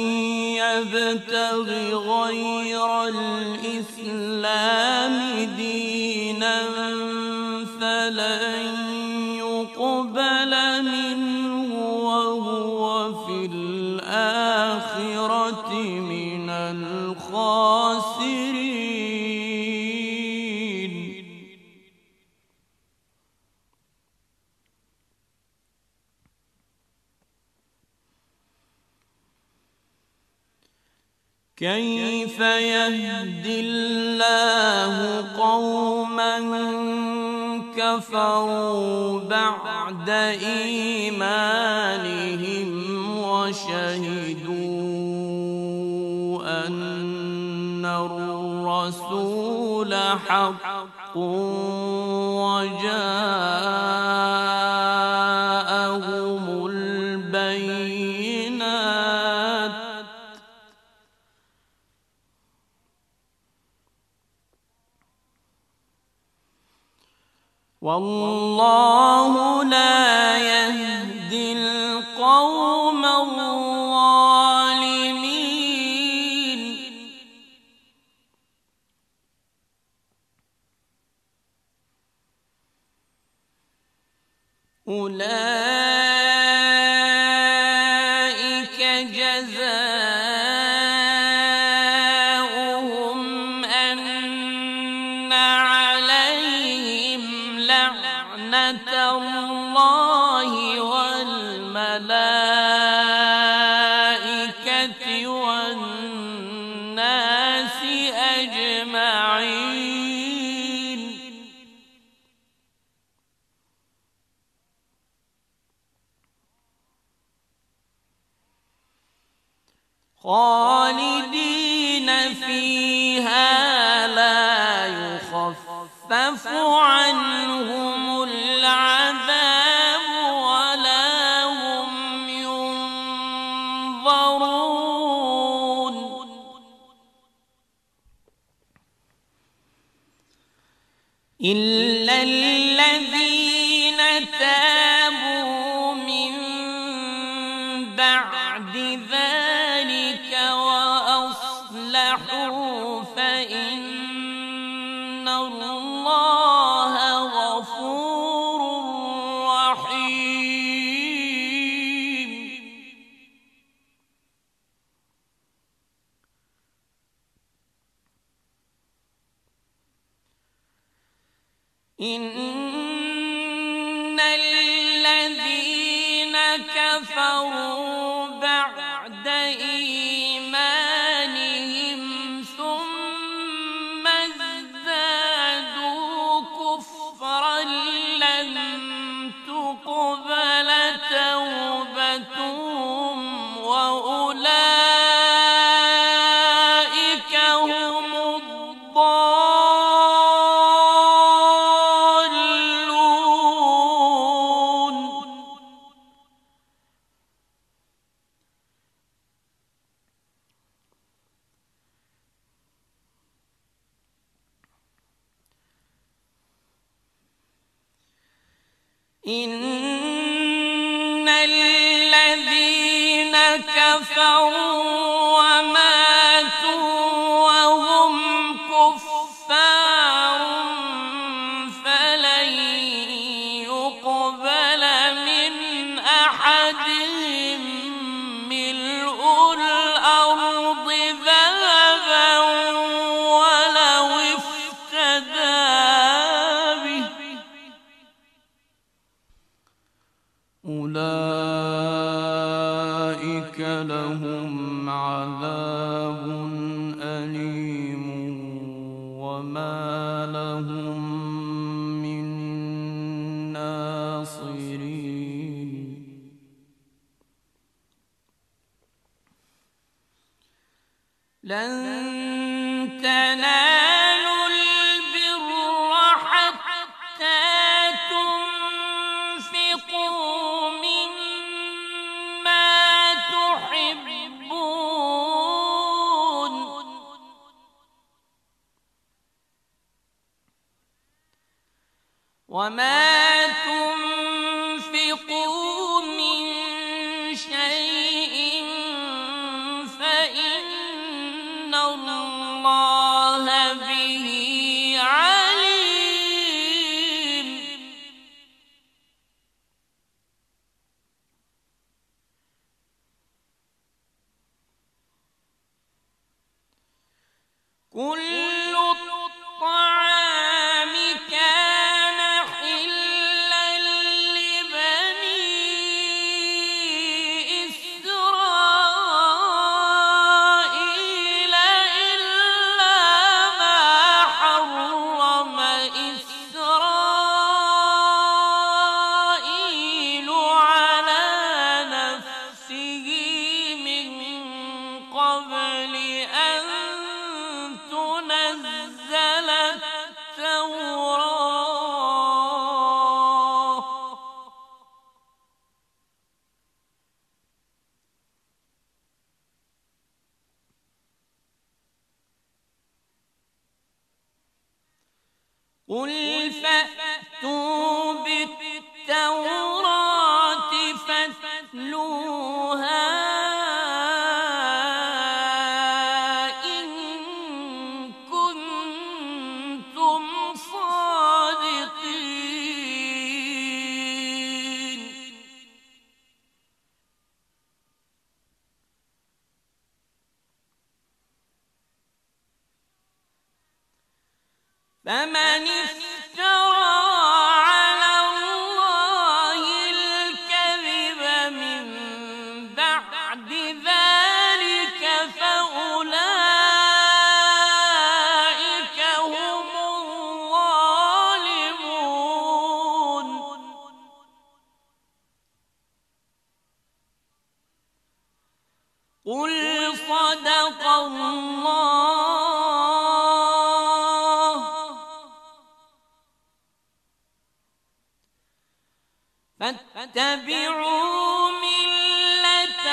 يبتغ غير الإسلام دينا فلن يقبل منه وهو في الآخرة من الخاسرين كيف يهدي الله قوما كفروا بعد إيمانهم وشهدوا أن الرسول حق وجاءهم البينات والله لا يهدي القوم الظالمين أولئك جزاؤهم أن عليهم لعنة الله والملائكة والناس أجمعين خالدين فيها لا يخفف عنهم العذاب ولا هم ينظرون إلا الذين تابوا من بعد ذلك وأصلحوا فإن الله غفور رحيم إن الذين كفروا بعد إيمانهم ثم ازدادوا كفرا لن تقبل توبتهم وأولئك هم الضالون إن الذين كفروا وماتوا وهم كفار فلن يقبل من أحدهم ملء الأرض ذهبا ولو افتدى به أولئك لهم عذاب أليم وما لهم من ناصرين لن تنالوا البر حتى تنفقوا مما تحبون وما تنفقوا من شيء فإن الله به عليم كل الطعام كان حلا لبني إسرائيل إلا ما حرم إسرائيل على نفسه من قبل أن تنزل التوراة قل فأتوا بالتوراة فاتلوها إن كنتم صادقين فمن افترى على الله الكذب من بعد ذلك فأولئك هم الظالمون قل فاتبعوا ملة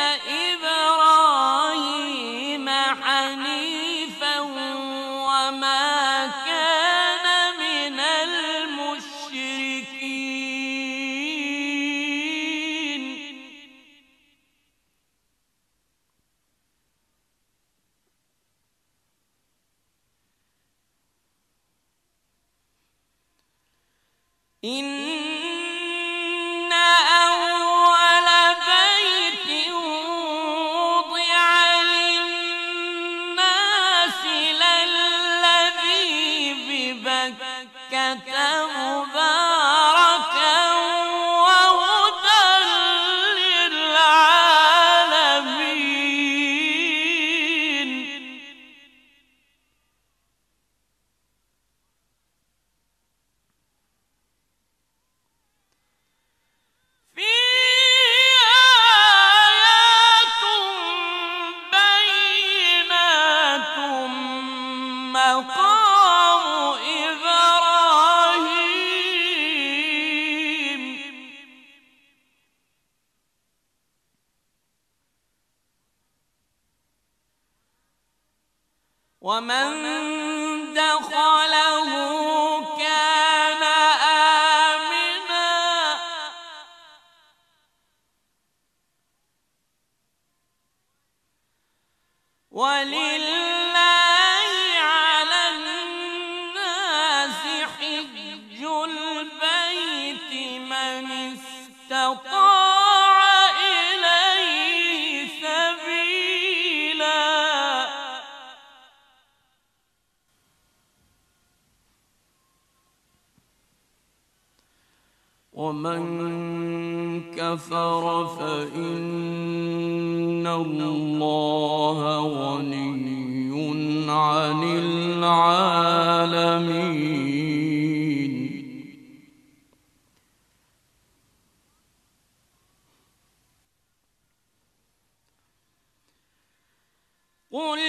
إبراهيم حنيفا وما كان من المشركين. إن ومن دخله كان آمنا ولله على الناس حج البيت من استطاع إليه سبيلا. ومن كفر فإن الله غني عن العالمين. قل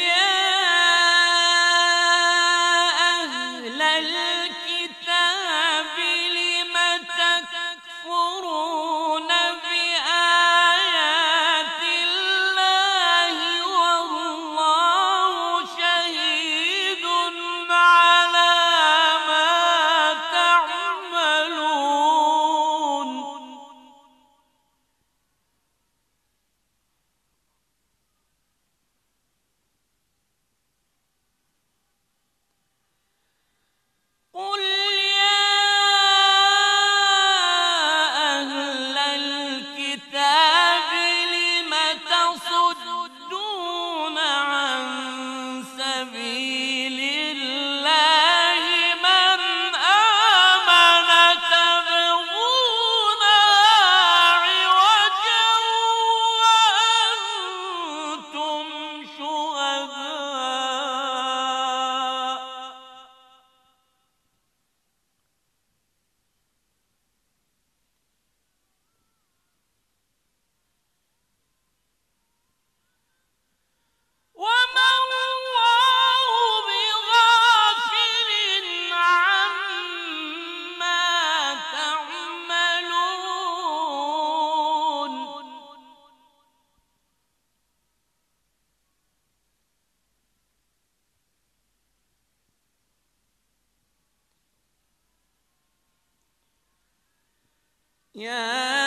يا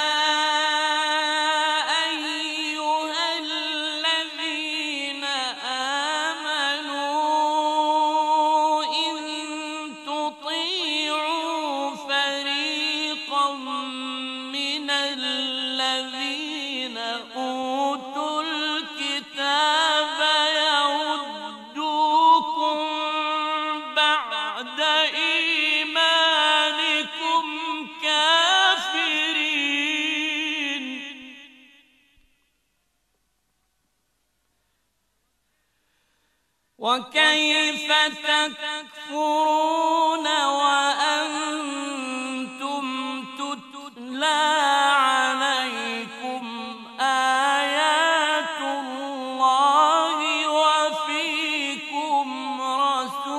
أيها الذين آمنوا إن تطيعوا فريقا من الذين أوتوا الكتاب يردوكم بعد إيمانكم كافرين. وكيف تكفرون وأنتم تتلى عليكم آيات الله وفيكم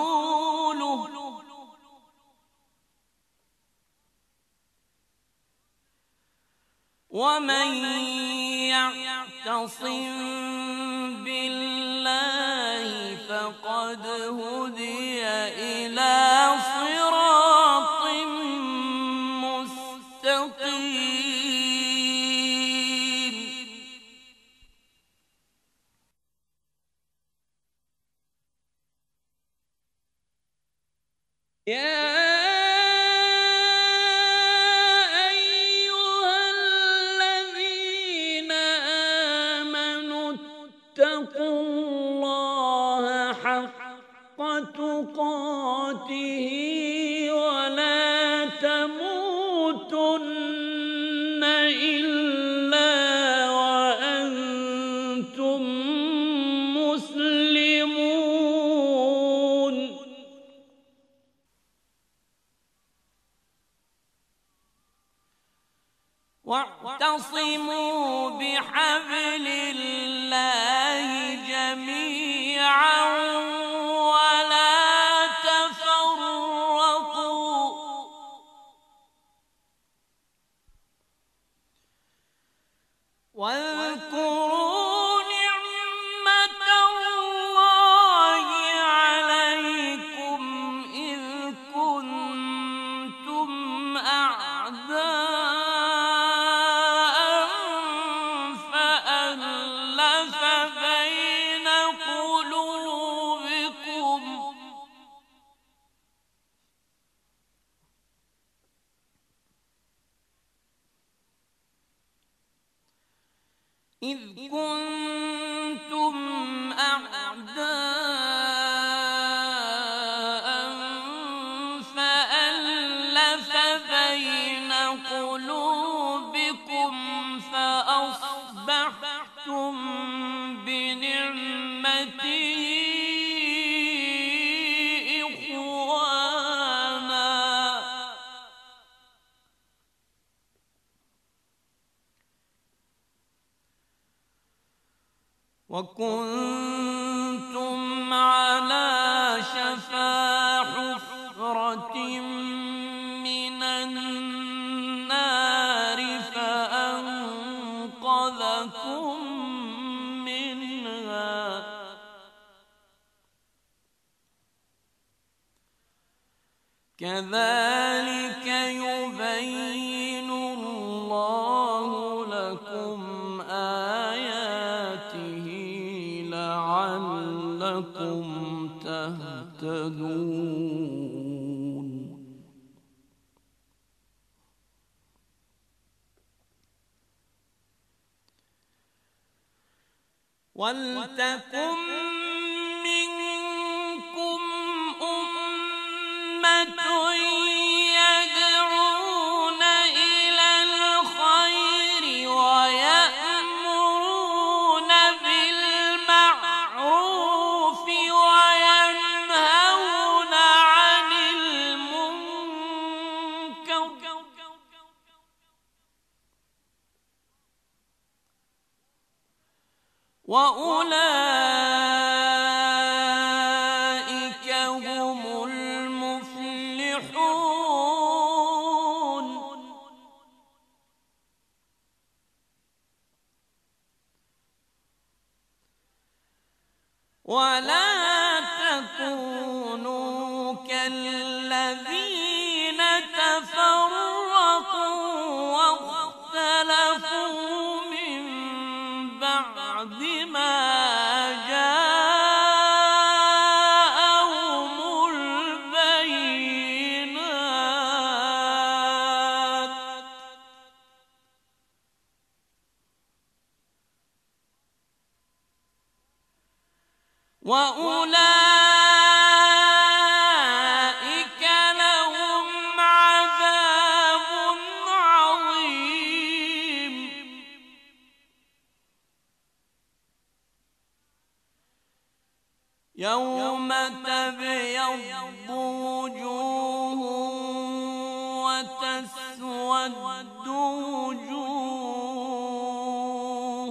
رسوله ومن يعتصم بالله فقد هدي إلى صراط مستقيم. يا تقاته ولا تموتن إلا وأنتم مسلمون. واعتصموا بحبل الله جميعا واذكروا نعمة الله عليكم إذ كنتم أعداء فألف بين قلوبكم إذ كنتم أعداء فألف بين قلوبكم فأصبحتم بنعمته إخوانا وكنتم على شفا حفرة من النار فأنقذكم منها كذلك يبين الله لكم آياته لعلكم تهتدون. ولتكن منكم أمة يدعون إلى الخير ويأمرون بالمعروف وينهون عن المنكر وأولئك هم المفلحون. ولا تكونوا كالذين تفرقوا واختلفوا من بعد ما جاءهم البينات وأولئك لهم عذاب عظيم. يوم تبيض وجوه وتسود وجوه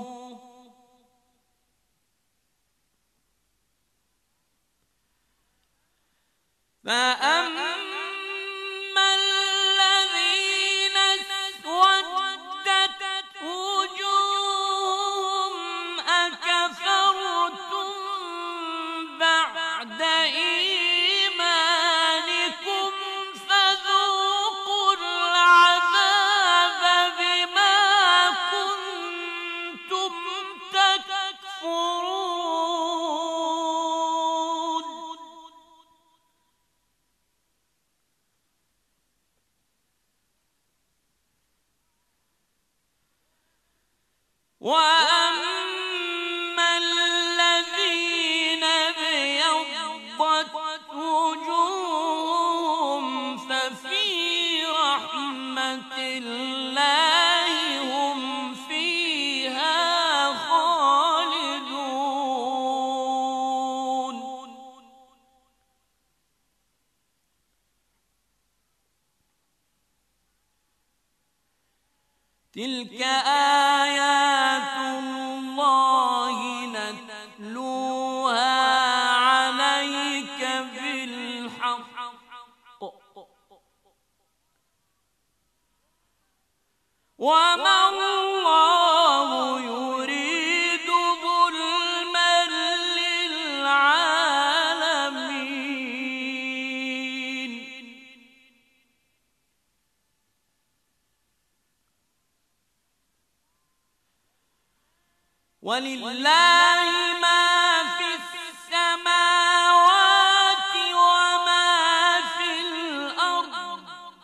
فأما الذين اسودت تلك آيات الله نتلوها عليك بالحق وما الله يريد ظلما للعالمين. ولله ما في السماوات وما في الأرض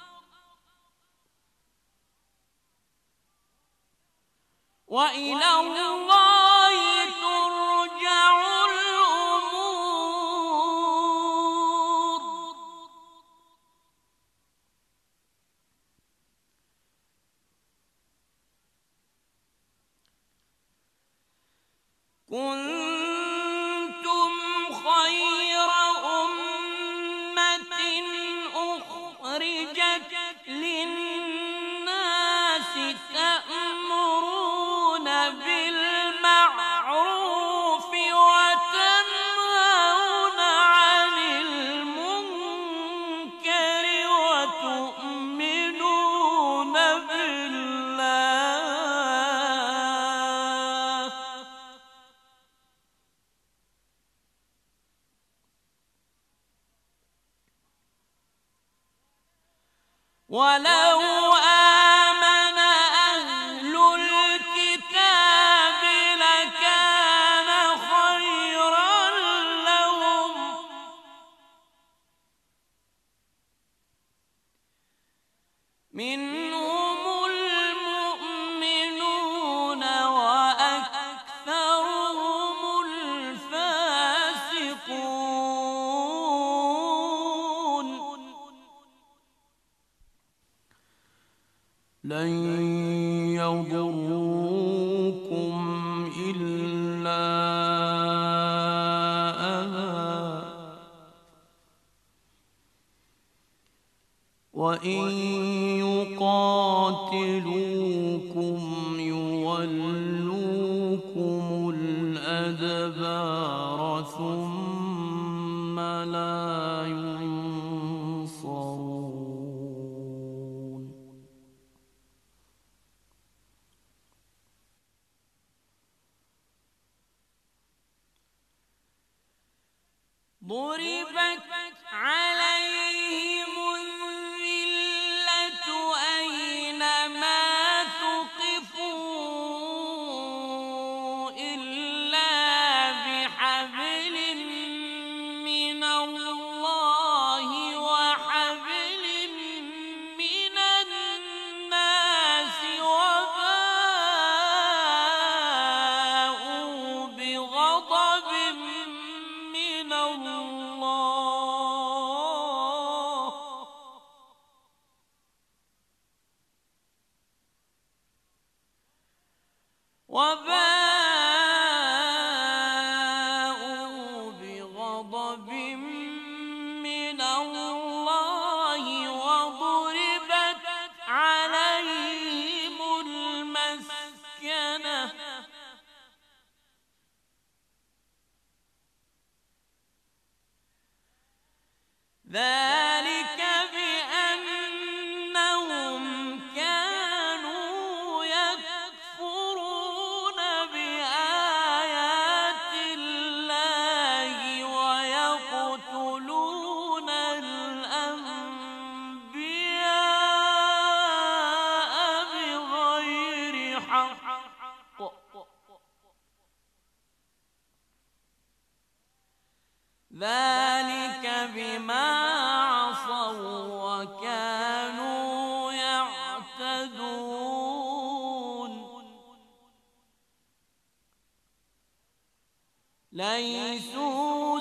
وإلى الله ترجع الأمور. كنتم خير أمة أخرجت للناس تأمرون بالمعروف وتنهون عن المنكر وتؤمنون بالله. ولو آمن أهل الكتاب لكان خيرا لهم منهم المؤمنون وأكثرهم الفاسقون. لن يضروكم إلا أذى وإن يقاتلوكم يولوكم الأدبار ثم لا ينصرون. ضربت عليهم الذلة أينما ثقفوا إلا بحبل من الله وحبل من الناس وباءوا بغضب من الله وباءوا بغضب من الله وضربت عليهم المسكنة ذلك بأنهم كانوا يكفرون بآيات الله ويقتلون الأنبياء بغير حق ذلك بما عصوا وكانوا يعتدون. ليسوا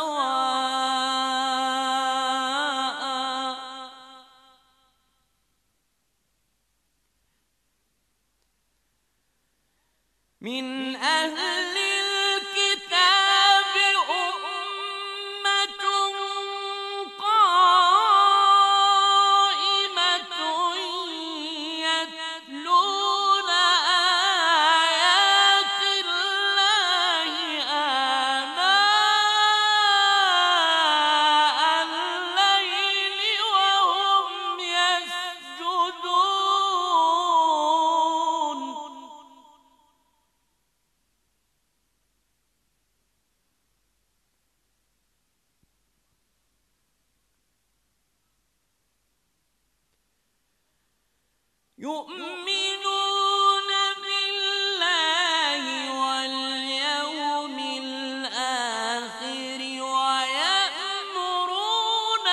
سواء من أهل الكتاب أمة قائمة يتلون يؤمنون بالله واليوم الآخر ويأمرون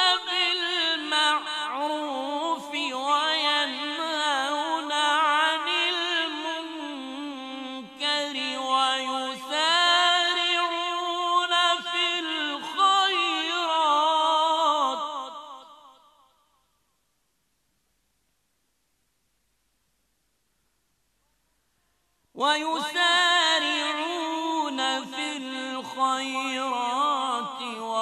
بالمعروف وينهون عن المنكر ويسارعون في الخيرات ويسارعون في الخيرات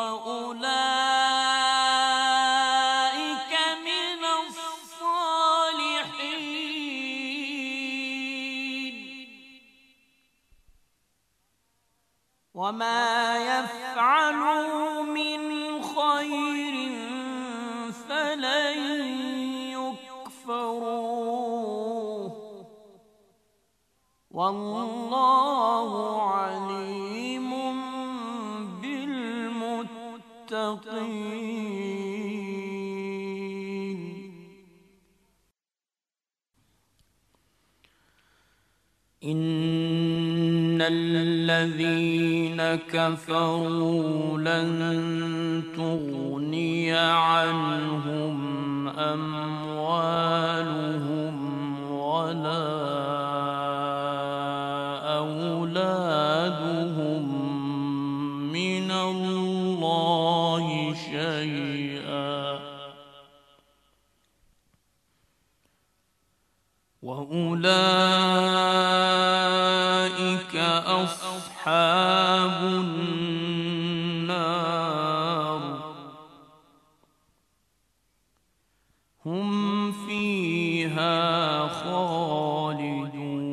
وأولئك من الصالحين وما يفعلوا من خير فلن يكفروه والله عليم بالمتقين. إن الذين كفروا لن تغني عنهم أموالهم ولا أولادهم من الله شيئا وأولئك أصحاب النار هم فيها خالدون.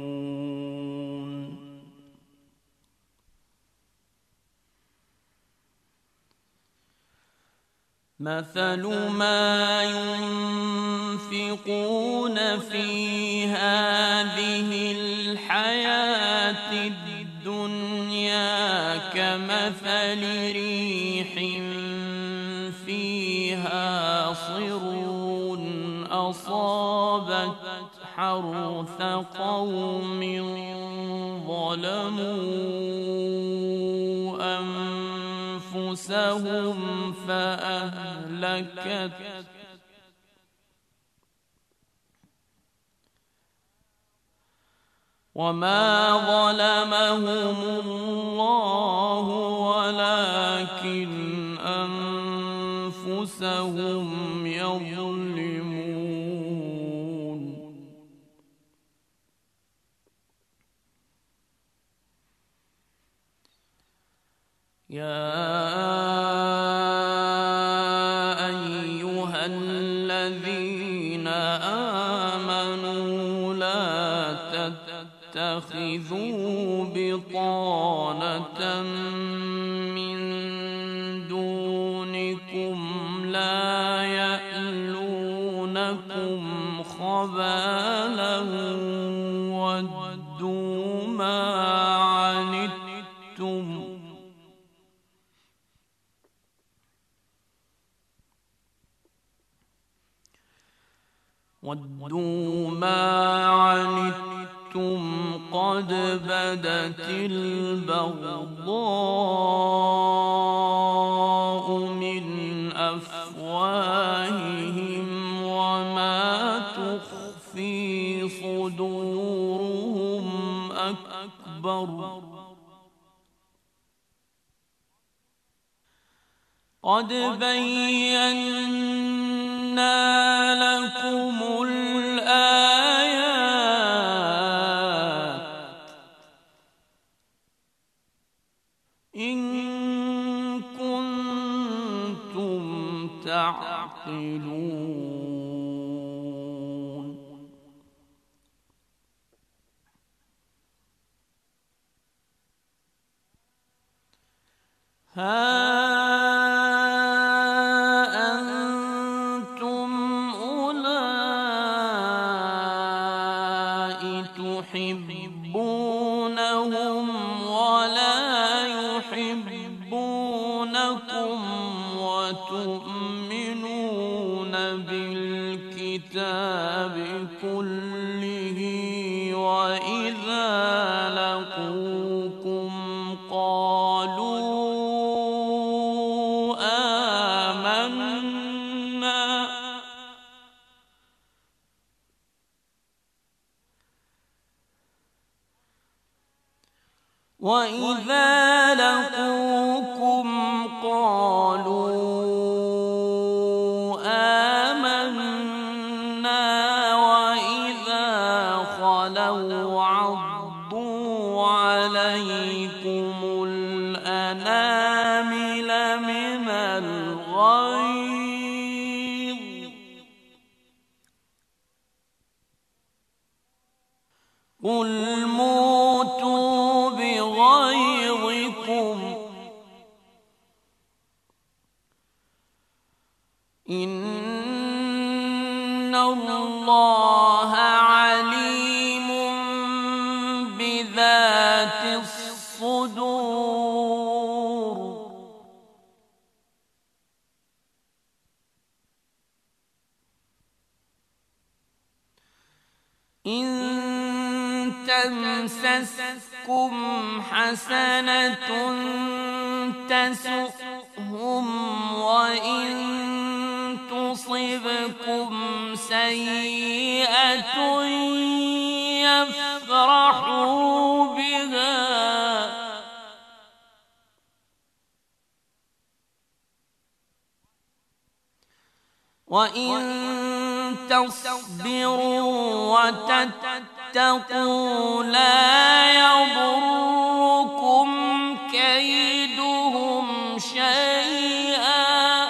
مثل ما ينفقون في هذه الحياة الدنيا كمثل ريح فيها صر أصابت حرث قوم ظلموا أنفسهم فأهلكت وما ظلمهم الله ولكن أنفسهم يظلمون. يا أيها الذين آمنوا لا تتخذوا بطانة من دونكم لا يألونكم خبالا ودوا ما عنتم ودوا ما عنتم قد بدت البغضاء من أفواههم وما تخفي صدورهم أكبر قد بينا لكم الآيات إن كنتم تعقلون. ها تحبونهم ولا يحبونكم وتؤمنون بالله الكتاب كله وإذا لقوكم قالوا آمنا وإذا لقوكم قالوا آمنا وإذا خلوا عضوا عليكم الأنامل من الغيظ قل موتوا بغيظكم إن الله عليم بذات الصدور إن تمسسكم حسنة تسؤهم وإن تصبكم سيئة يفرحوا بها وإن تصبروا وتتقوا لا يضركم كيدهم شيئا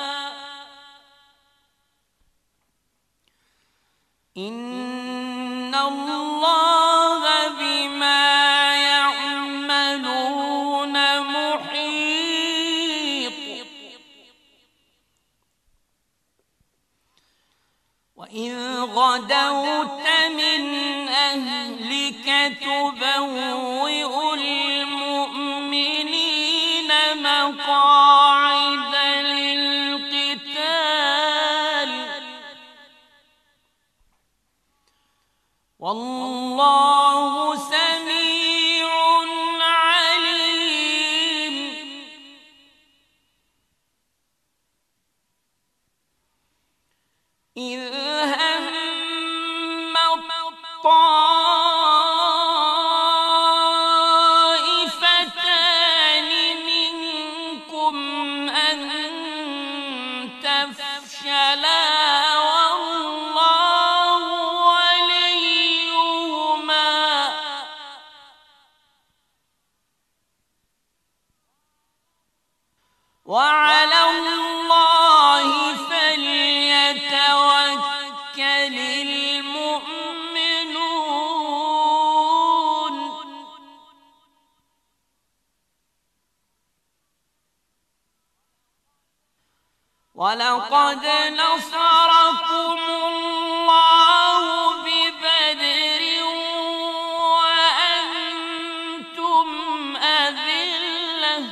إن الله بما يعملون محيط وإذ غدوت من أهلك تبوئ المؤمنين مقاعد للقتال والله سميع عليم إذ هم الطائفتان منكم أن تفشلا والله وليهما وعلى الله فليتوكل المؤمنون ولقد نصركم الله ببدر وأنتم أذلة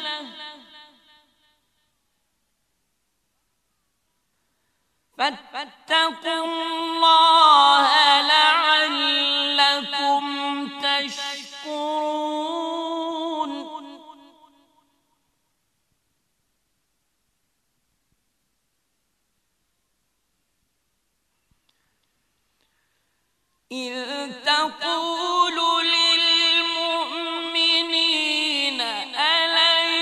فاتقوا الله لعلكم تشكرون إذ تقول للمؤمنين ألن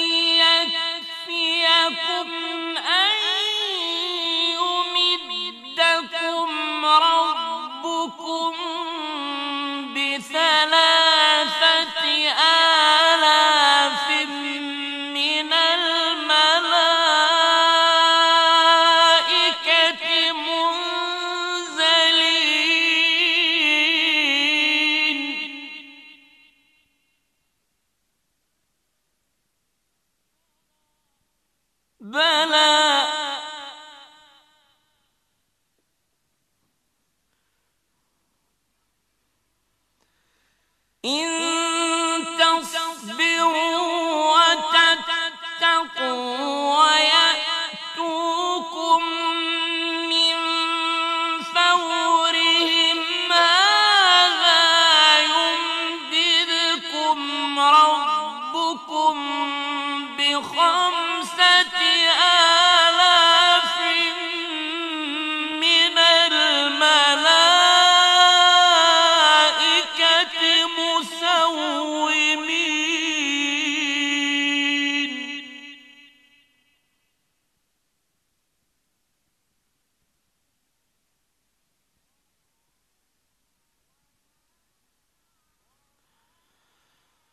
يكفيكم أن يمدكم ربكم بثلاثة آلاف من الملائكة منزلين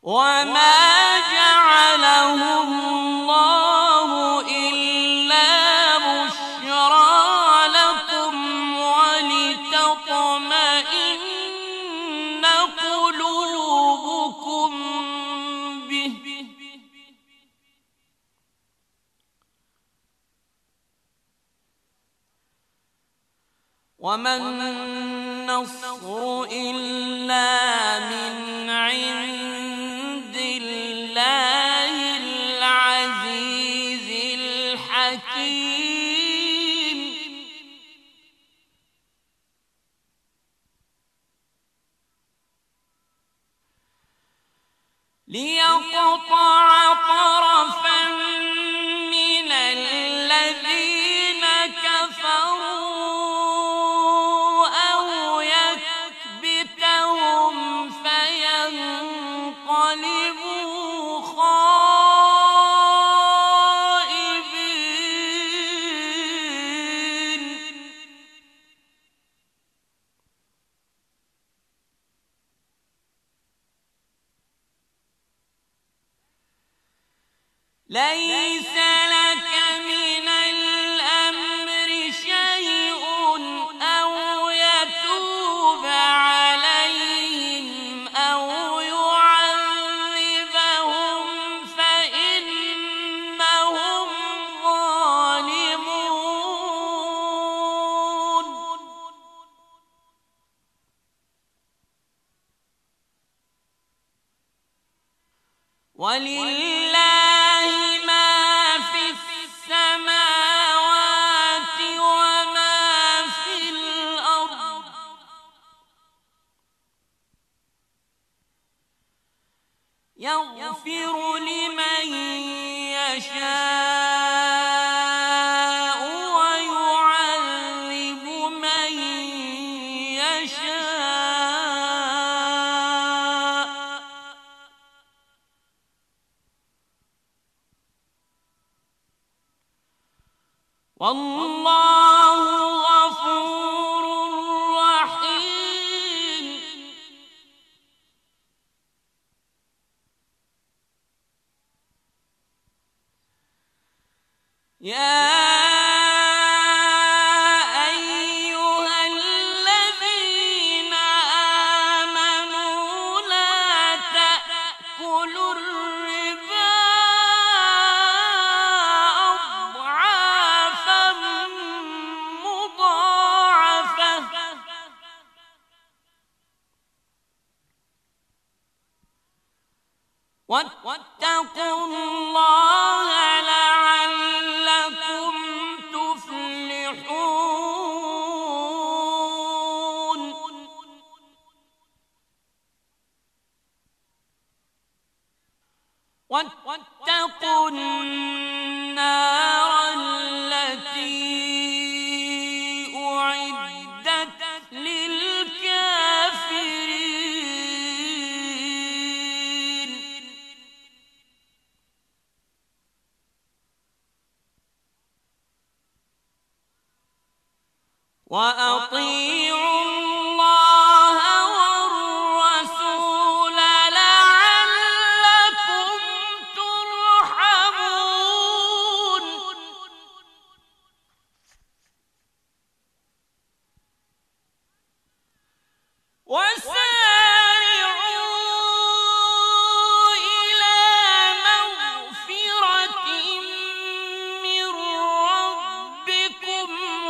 وما جعله الله إلا بشرى لكم ولتطمئن قلوبكم به وما النصر إلا من عند الله العزيز الحكيم ليقطع طرفا من الذين كفروا ليس لك من الأمر شيء أو يتوب عليهم أو يعذبهم فإنهم ظالمون ولله يغفر لمن يشاء ويعذب من يشاء والله غفور رحيم يا أيها الذين آمنوا لا تأكلوا الربا أضعافا مضاعفة واتقوا الله لعلكم تفلحون واتقوا النار التي أعدت للكافرين وأطيعوا الله والرسول لعلكم ترحمون وسارعوا إلى مغفرة من ربكم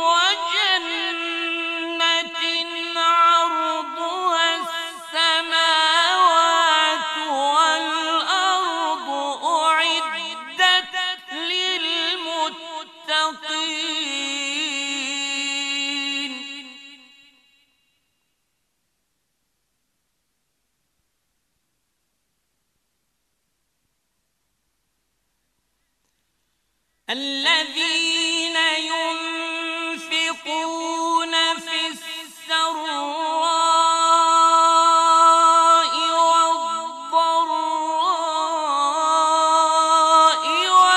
وجنة عرضها السماوات والأرض أعدت للمتقين الذين ينفقون في السراء والضراء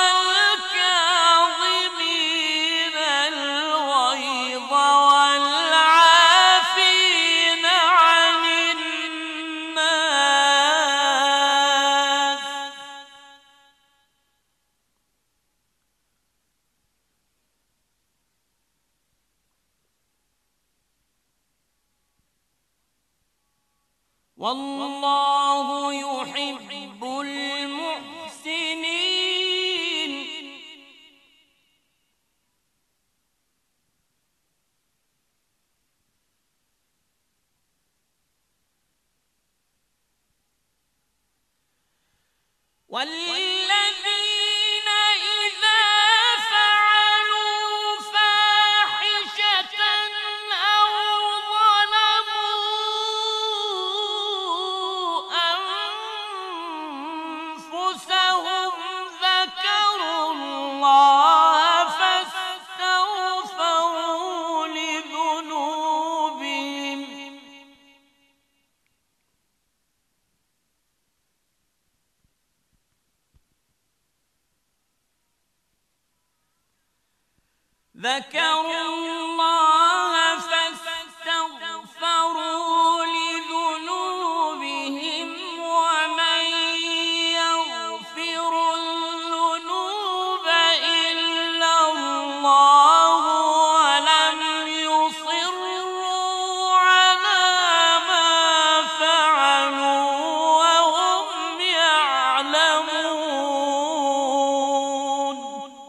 والكاظمين الغيظ والعافين عن الناس والله يحب المحسنين. والذين إذا فعلوا فاحشة أو ظلموا أنفسهم ذكروا الله فاستغفروا لذنوبهم ذكروا الله فاستغفروا لذنوبهم ومن يغفر الذنوب إلا الله ولم يصروا على ما فعلوا وهم يعلمون.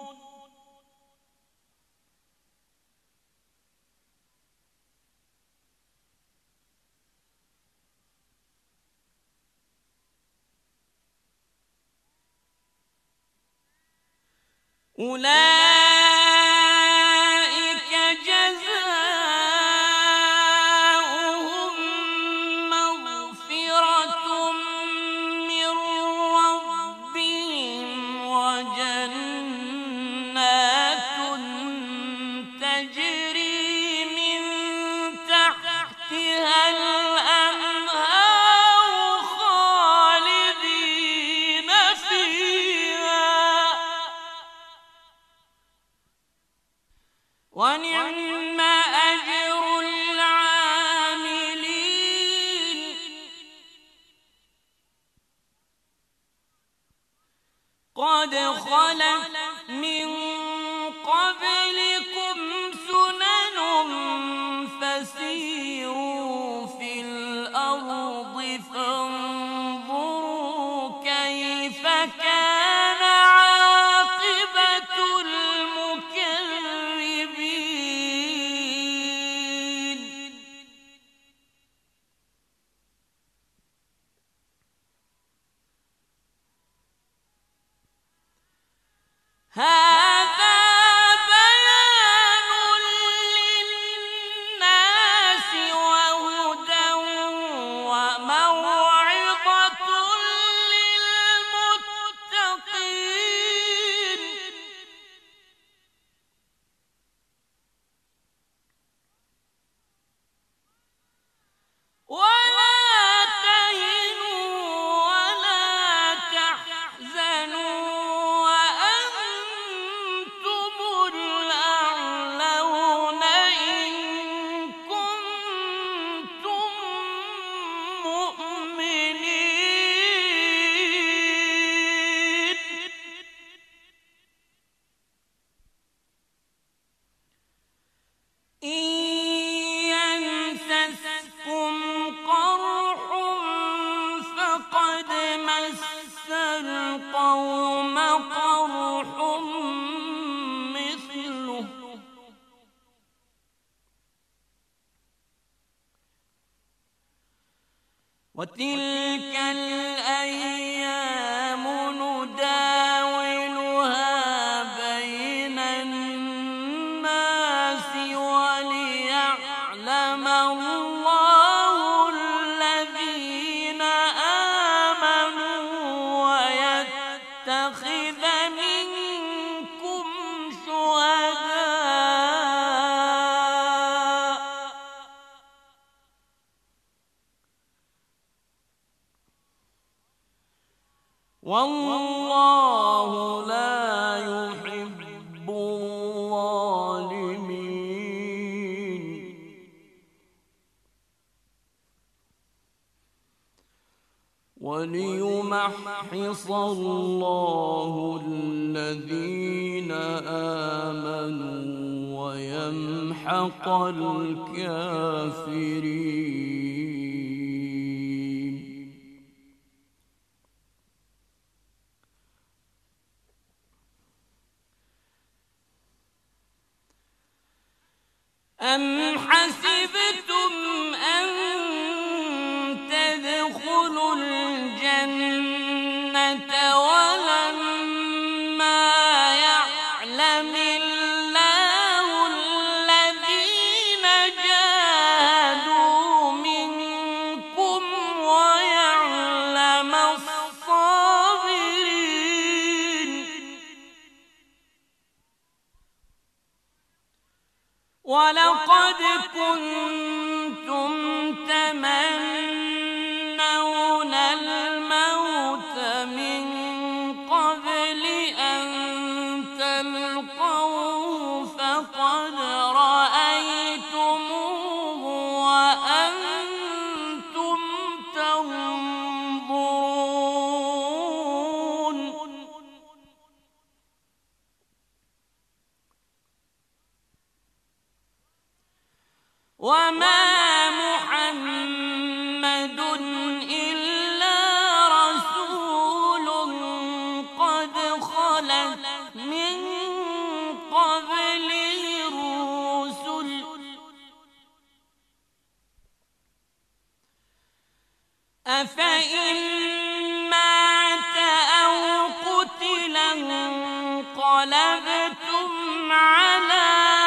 أولئك جزاؤهم مغفرة من ربهم وجنات تجري من تحتها الأنهار خالدين فيها ونعم أجر العاملين. قد خلت من قبلكم سنن فسيروا في الأرض فانظروا كيف كان عاقبة المكذبين. هذا بيان للناس وهدى وموعظة للمتقين. ولا تهنوا ولا تحزنوا وأنتم الأعلون إن كنتم مؤمنين. إن يمسسكم قرح فقد مس القوم قرح مثله وتلك الأيام نداولها بين الناس وليعلم الله الذين آمنوا ويتخذ منكم شهداء والله لا يحب الظالمين. وليمحص الله الذين آمنوا ويمحق الكافرين. أم حسبتم أن تدخلوا الجنة ولما يعلم الله الذين جاهدوا منكم ويعلم الصابرين ولقد كنتم تمنون الموت من قبل أن تلقوه فقد رأيتموه وأنتم تنظرون وما محمد إلا رسول قد خلت من قبله الرسل أفإن مات أو قتل انقلبتم على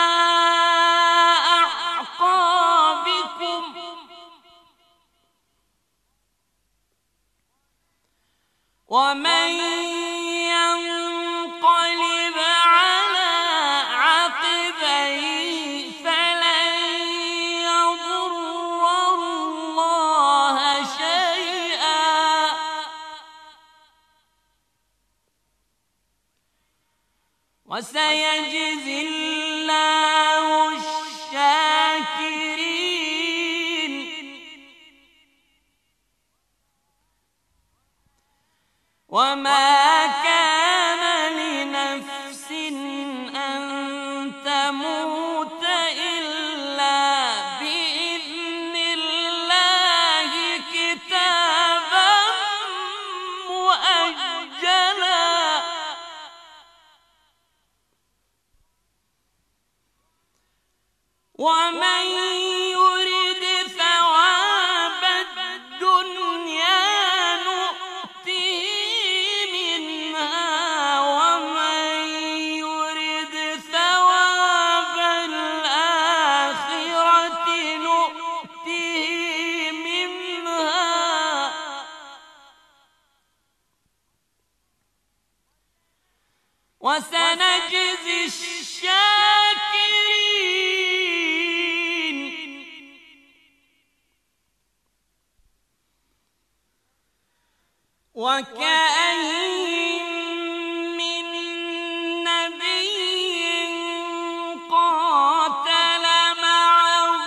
ومن ينقلب على عقبيه فلن يضر الله شيئا وسيجزي الله الشاكرين وما كان لنفس أن تموت إلا بإذن الله كتابا مؤجلا ومن يرد ثواب الدنيا وسنجزي الشاكرين وكأين من نبي قاتل معه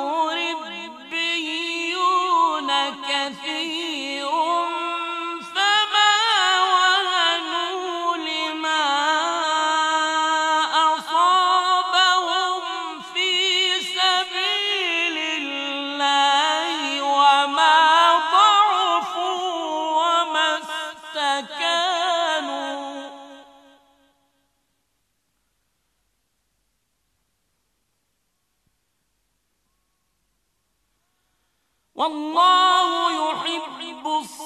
ربيون كثير والله يحب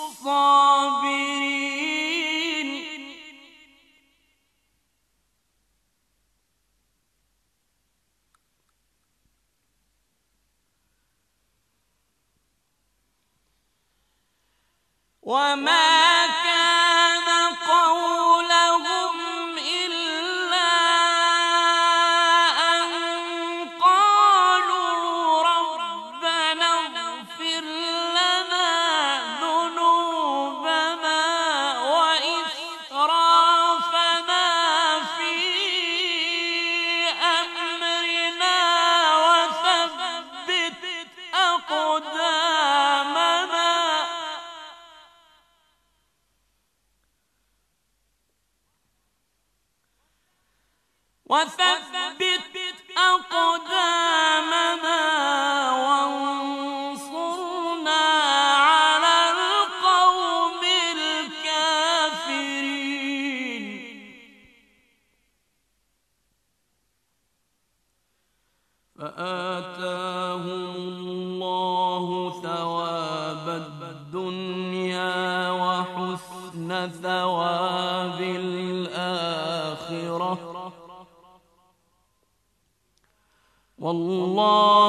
الصابرين وما كان قولهم إلا أن قالوا ربنا اغفر لنا ذنوبنا وإسرافنا في أمرنا وثبت أقدامنا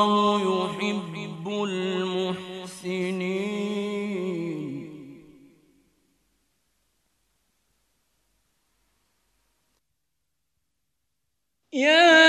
والله يحب المحسنين. يا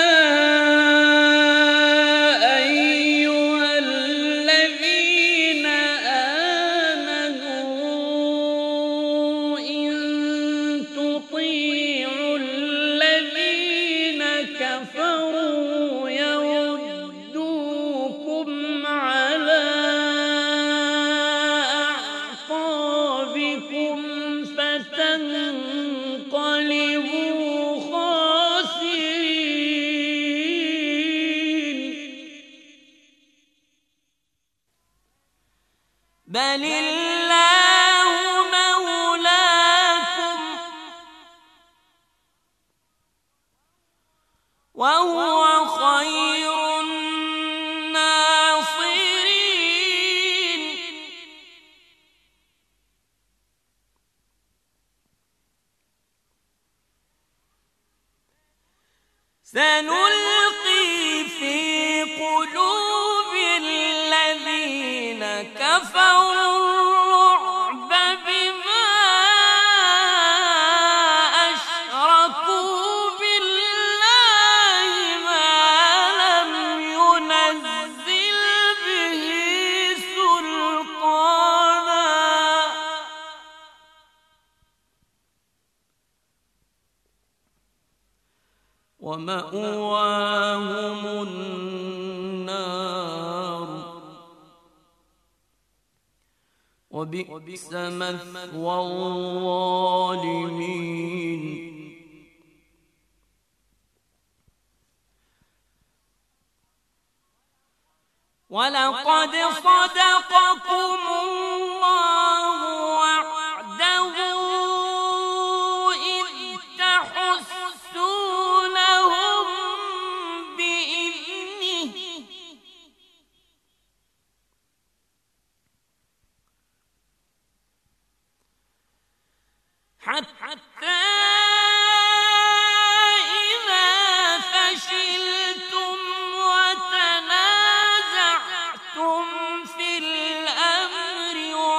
بل الله مولاكم وهو خير الناصرين. سنلقي في قلوب الذين كفروا الرعب بما أشركوا بالله ما لم ينزل به سلطانا ومأواهم النار وبئس مثوى الظالمين. ولقد صدقكم الله وعده إذ تحسونهم بإذنه حتى إذا فشلتم وتنازعتم في الأمر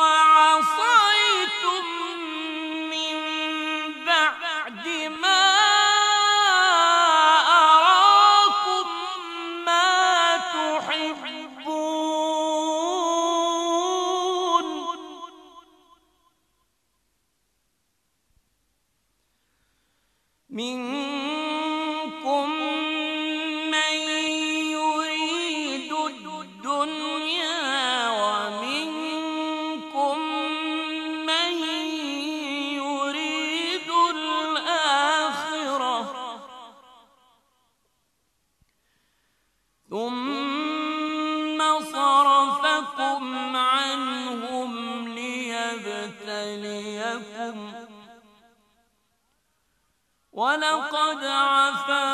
وعصيتم من بعد ما أراكم ما تحبون منكم من يريد الدنيا ومنكم من يريد الآخرة ثم صرفكم عنهم ليبتليكم ولقد عفا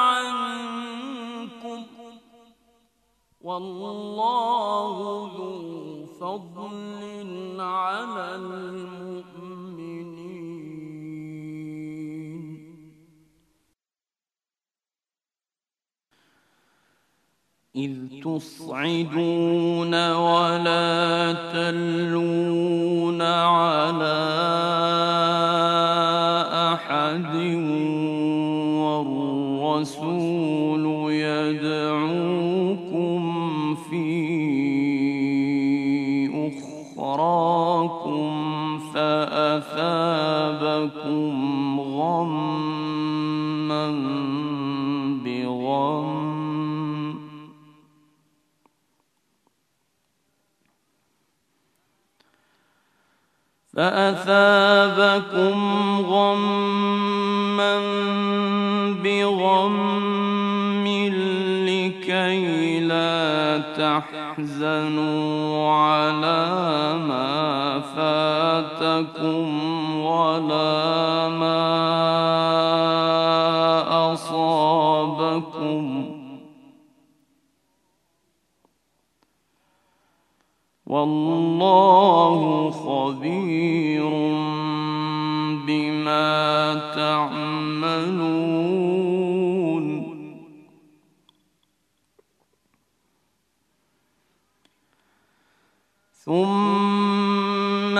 عنكم والله ذو فضل على المؤمنين. إذ تصعدون ولا تلون على أحد والرسول يدعوكم في أخراكم فأثابكم غمّا بغم فأثابكم غمّا بغم لكي لا تحزنوا على ما فاتكم ولا ما أصابكم والله خبير بما تعملون. ثم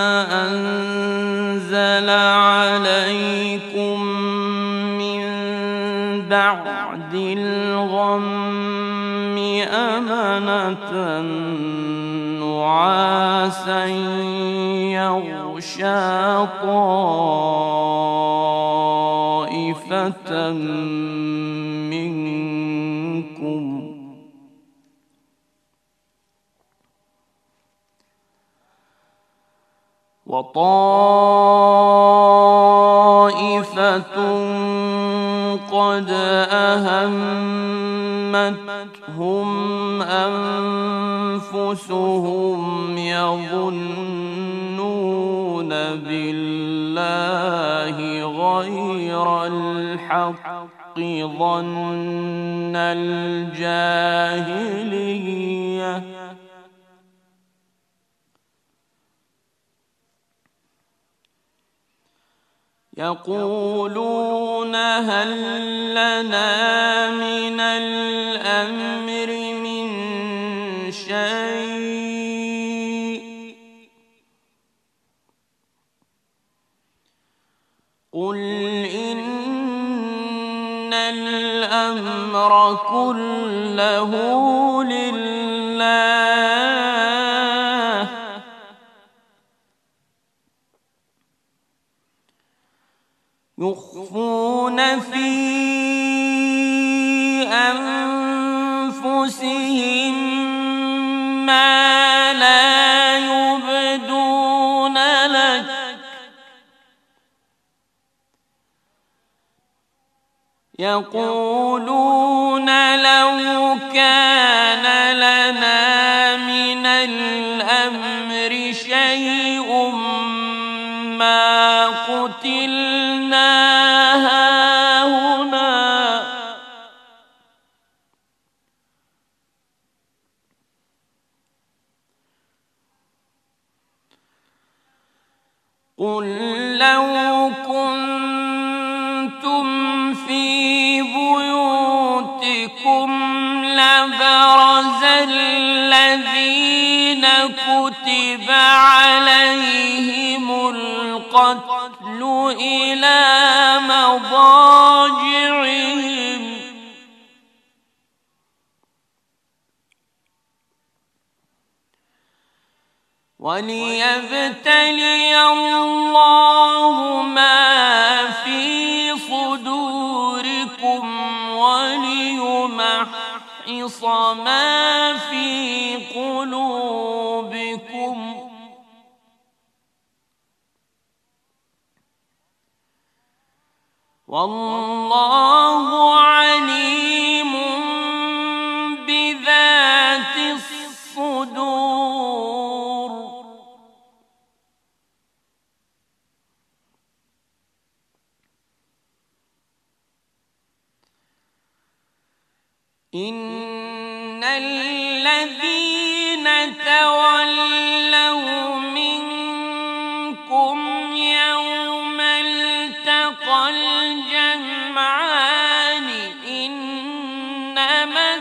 أنزل عليكم من بعد الغم أمنة نعاسا يغشى طائفة منكم وطائفة قد أهمتهم أنفسهم يظنون بالله غير الحق ظن الجاهلية يقولون هل لنا من الأمر من شيء قل إن الأمر كله لله يخفون في أنفسهم ما لا يبدون لك يقولون لو كان لنا من الأمر شيء ما قتلنا هاهنا قل لو كنتم في بيوتكم لبرز الذين كتب عليهم القتل إلى مضاجعهم وليبتلي الله ما في صدوركم وليمحص ما في قلوبكم والله عليم بذات الصدور إن الذين تولوا منكم يوم التقى الجمعان إنما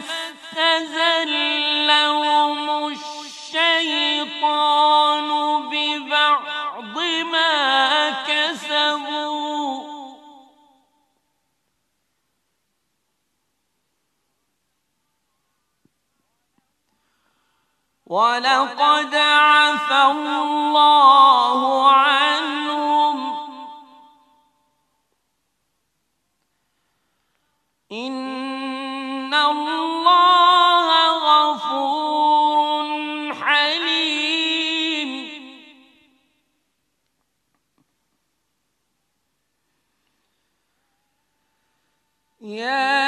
استزلهم الشيطان ببعض ما كسبوا ولقد عفا الله عنهم إن الله غفور حليم يا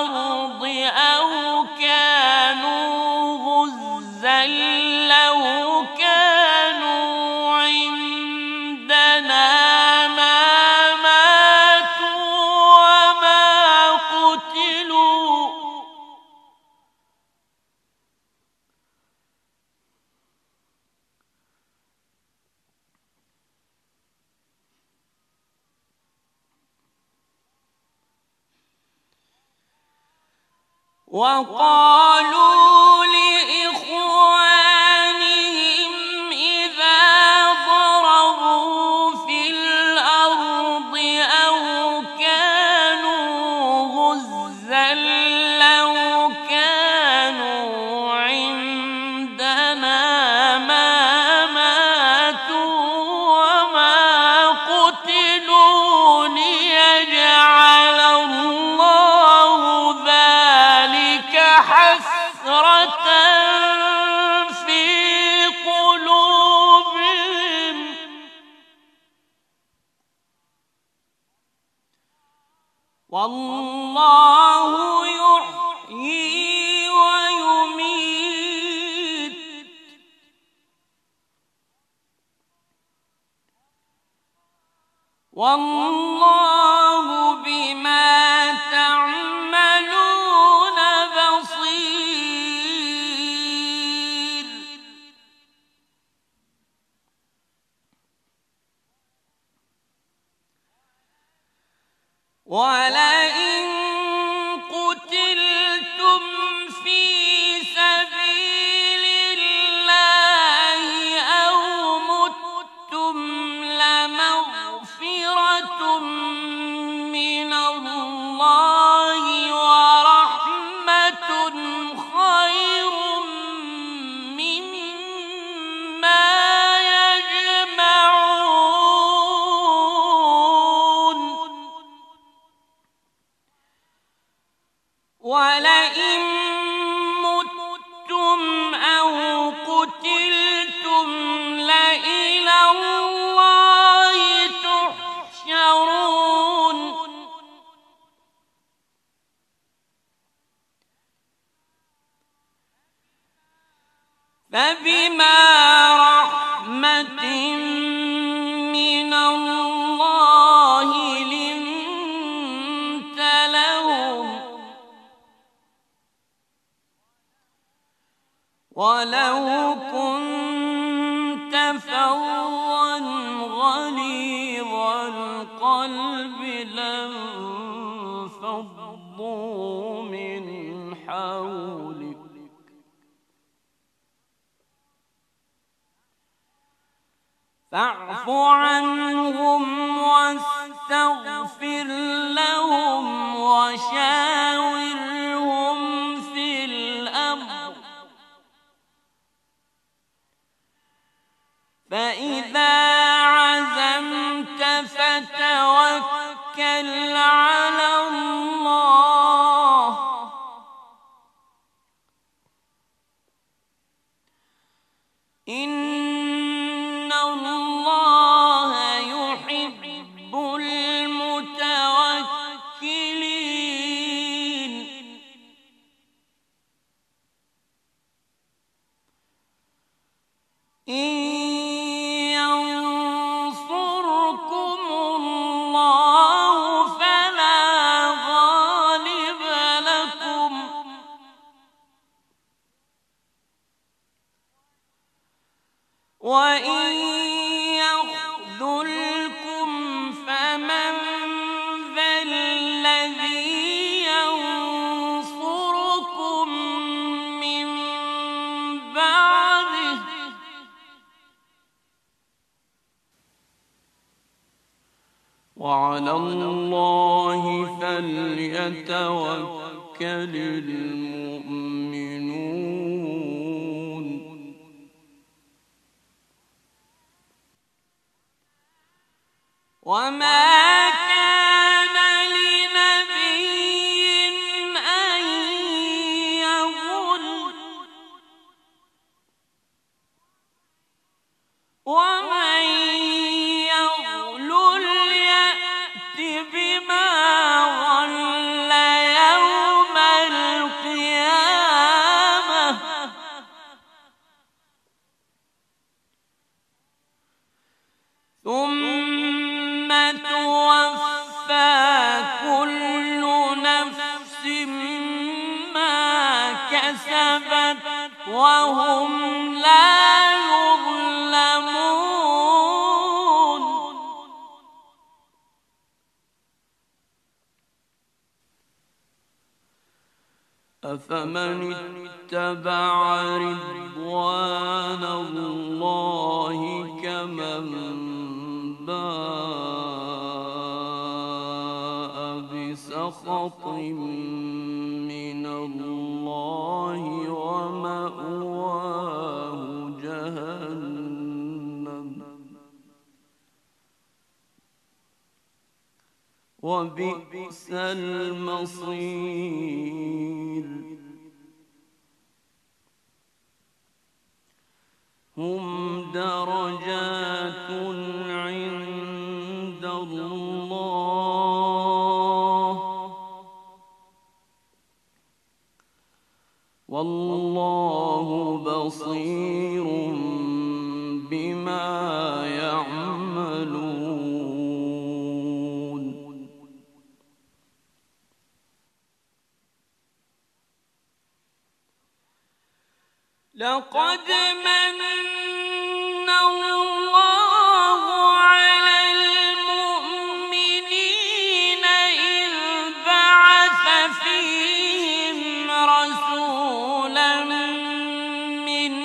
لو وقالوا لإخوانهم إذا ضربوا في الأرض أو كانوا غزا لو كانوا عندنا ما ماتوا وما قتلوا ليجعل الله ذلك حسرة في قلوبهم والله يحيي ويميت والله بما تعملون بصير. ولئن قتلتم في سبيل الله أو متم لمغفرة من الله ورحمة خير مما يجمعون. ولئن متم أو قتلتم لإلى الله تحشرون. فبما رحمة من الله لنت لهم ولو كنت فظا غليظ القلب لانفضوا من حولك فاعف عنهم واستغفر لهم وشاورهم في الأمر فإذا عزمت فتوكل على الله إن الله يحب المتوكلين. إن ينصركم الله فلا غالب لكم وإن يخذلكم فمن ذا الذي ينصركم من بعده وعلى الله فليتوكل المؤمنون. وما كان لنبي أن يغل ومن يغلل يأت بما غل يوم القيامة ثم توفى كل نفس ما كسبت وهم لا يظلمون. أفمن اتبع رضوان الله كمن باء بسخط من الله ومأواه جهنم وبئس المصير هم درجات عند الله والله بصير بما يعملون. لقد من الله على المؤمنين إذ بعث فيهم رسولا من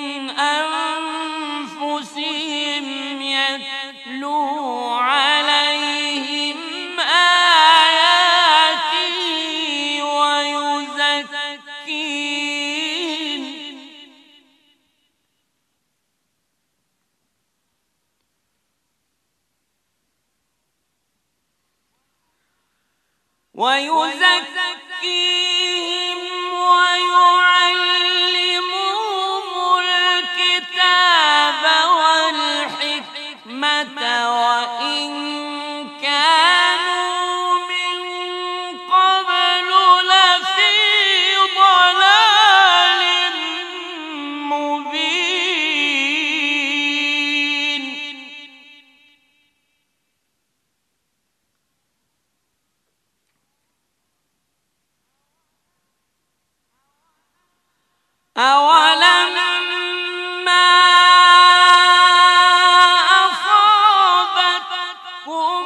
أنفسهم يتلو عليهم آياته ويزكيهم ويزكيهم ويعلمهم الكتاب والحكمة وإن كانوا من قبل لفي ضلال مبين. أولما أصابتكم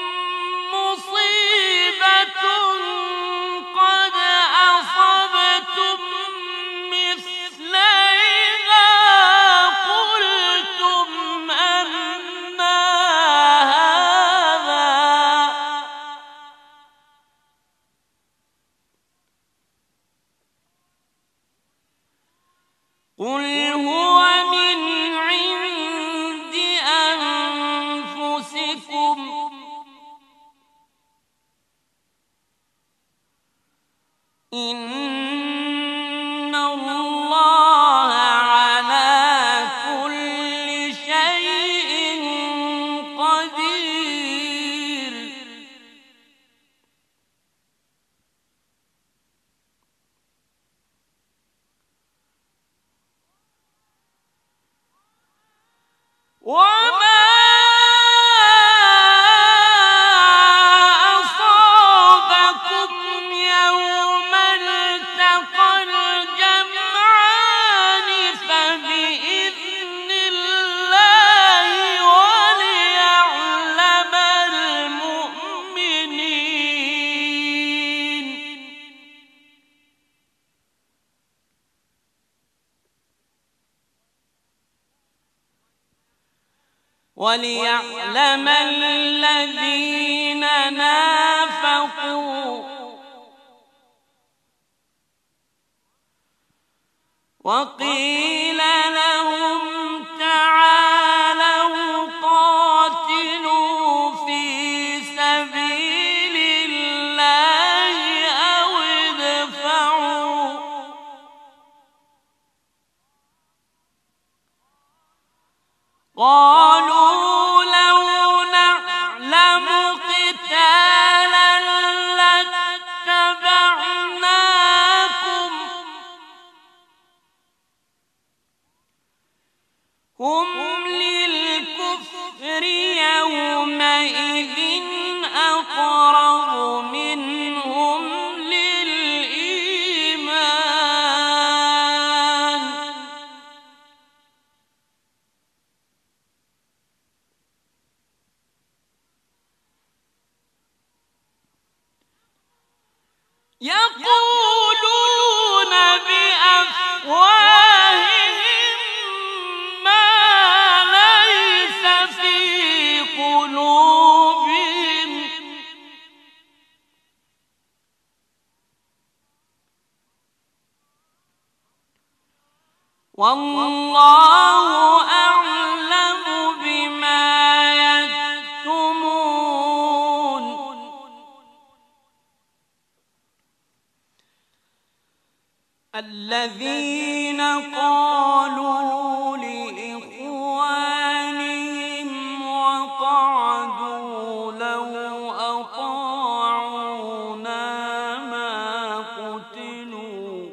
مصيبة قد أصبتم مثليها قلتم أنى هذا قل هو من عند أنفسكم إن الله على كل شيء قدير. وما أصابكم يوم التقى الجمعان فبإذن الله وليعلم المؤمنين. وليعلم الذين نافقوا وقيل لهم تعالوا قاتلوا في سبيل الله أو ادفعوا قالوا لو نعلم قتالا لاتبعناكم هم للكفر يومئذ أقرب منهم للإيمان. يقولون والله أعلم بما يكتمون الذين قالوا لإخوانهم وقعدوا لو أطاعونا ما قتلوا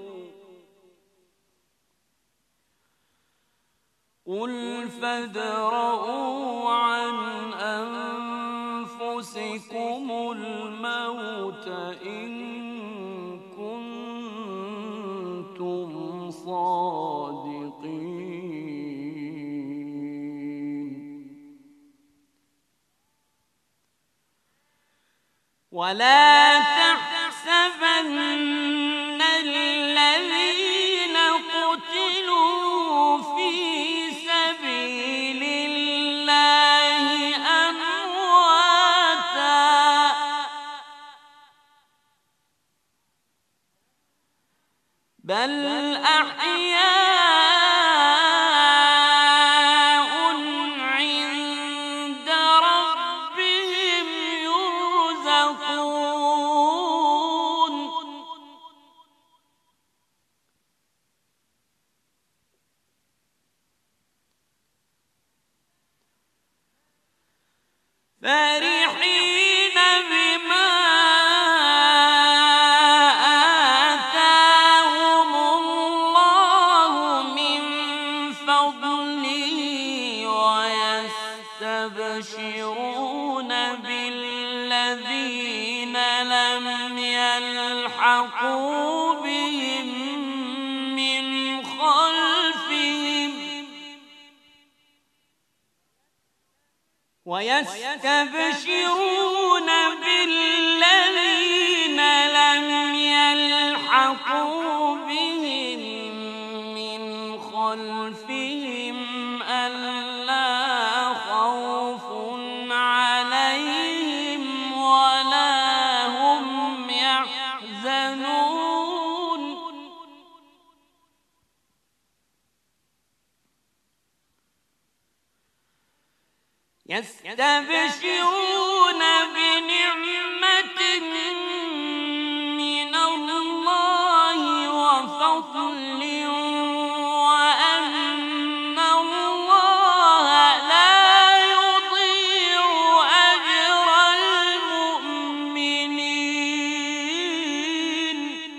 قل فادرءوا عن أنفسكم الموت إن كنتم صادقين ولا تحسبن الذين قتلوا في سبيل الله أمواتا بل أحياء عند ربهم يرزقون فرحين بما آتاهم الله من فضله ويستبشرون بالذين لم يلحقوا بهم من خلفهم ويستبشرون بالذين لم يلحقوا بهم من خلفهم ألا خوف عليهم ولا هم يحزنون يستبشرون بنعمة من الله وفضل وأن الله لا يضيع أجر المؤمنين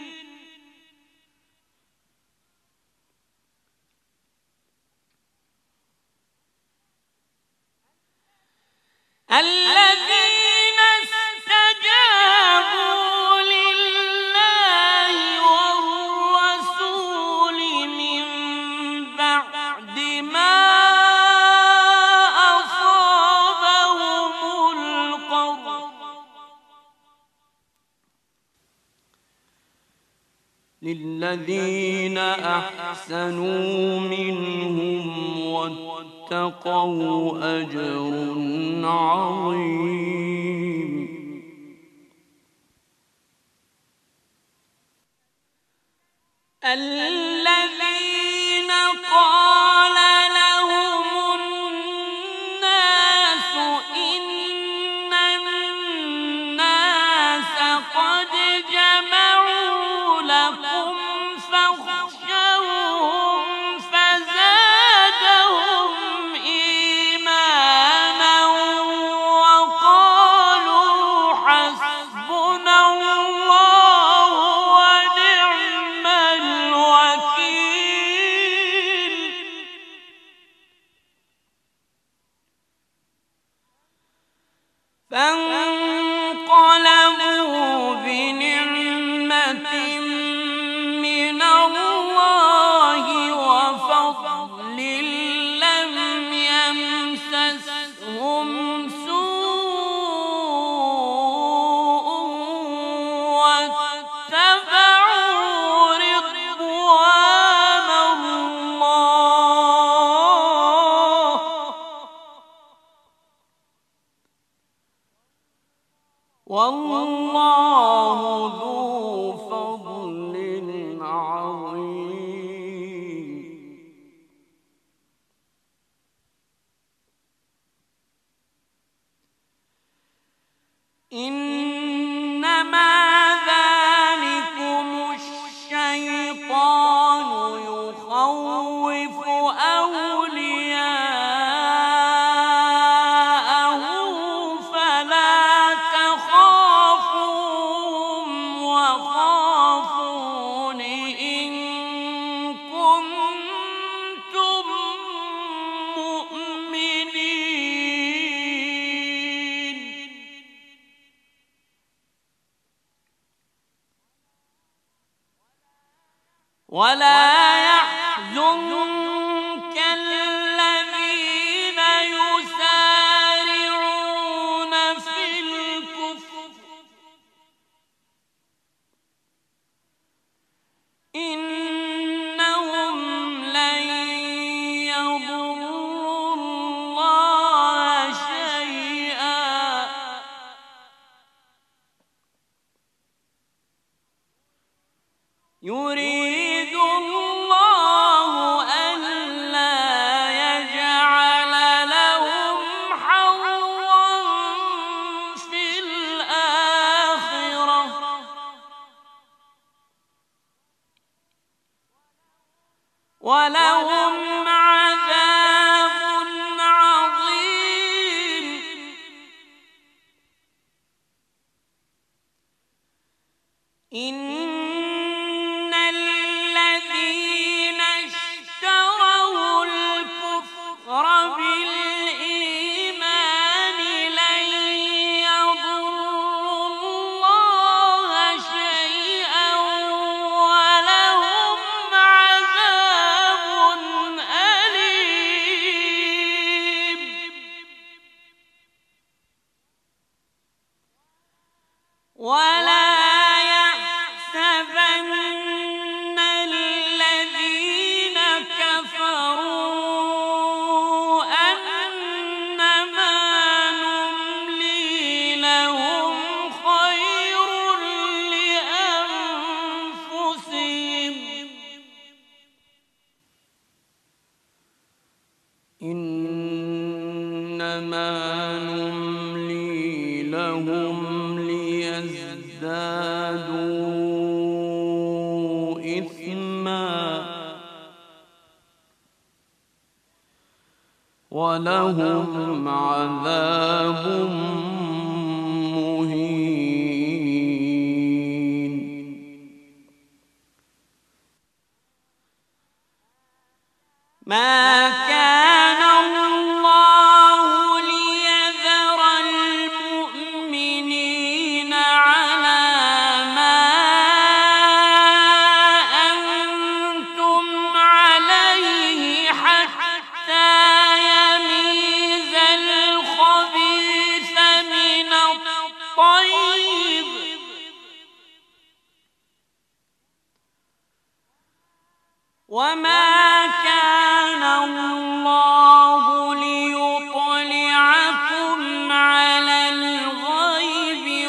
الذين استجابوا لله والرسول من بعد ما أصابهم القرح للذين أحسنوا منهم واتقوا أجر عظيم الذين قال لهم الناس إن الناس قد جمعوا لكم فاخشوهم فزادهم إيمانا وقالوا حسبنا الله ونعم الوكيل فانقلبوا بنعمة من الله وفضل لم يمسسهم سوء واتبعوا رضوان الله والله ذو فضل عظيم إنما ذلكم الشيطان يخوف أولياءه فلا تخافوهم وخافون إن كنتم مؤمنين. ولا يحزنك الذين يسارعون في الكفر إنهم لن يضروا الله شيئا يريد الله ألا يجعل لهم حظا في الآخرة ولهم عذاب عظيم. إن الذين اشتروا الكفر بالإيمان لن يضروا الله شيئا ولهم عذاب أليم. ولا يحسبن الذين كفروا أنما نملي لهم خير لأنفسهم إنما نملي لهم ليزدادوا إثما ولهم عذاب مهين. ما كان الله ليذر المؤمنين على ما أنتم عليه حتى يميز الخبيث من الطيب وما كان الله ليطلعكم على الغيب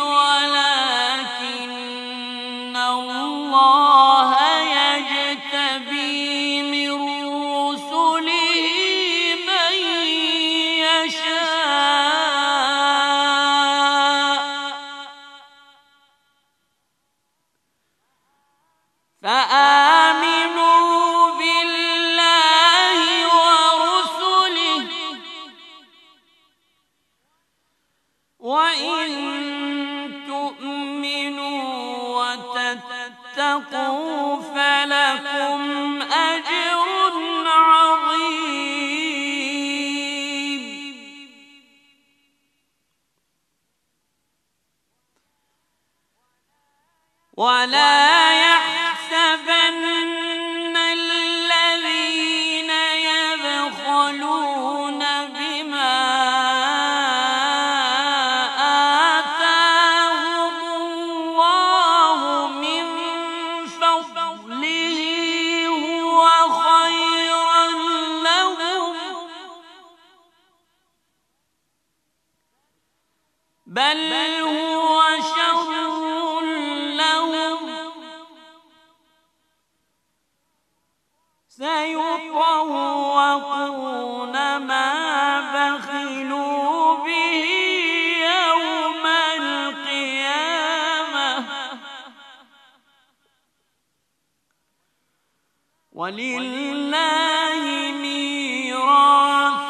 ولكن الله يجتبي من رسله من يشاء فآمنوا وإن تؤمنوا وتتقوا فلكم أجر عظيم. ولا يحسبن الذين يبخلون بما آتاهم الله من فضله هو خيرا لهم بل هو شر لهم ولله ميراث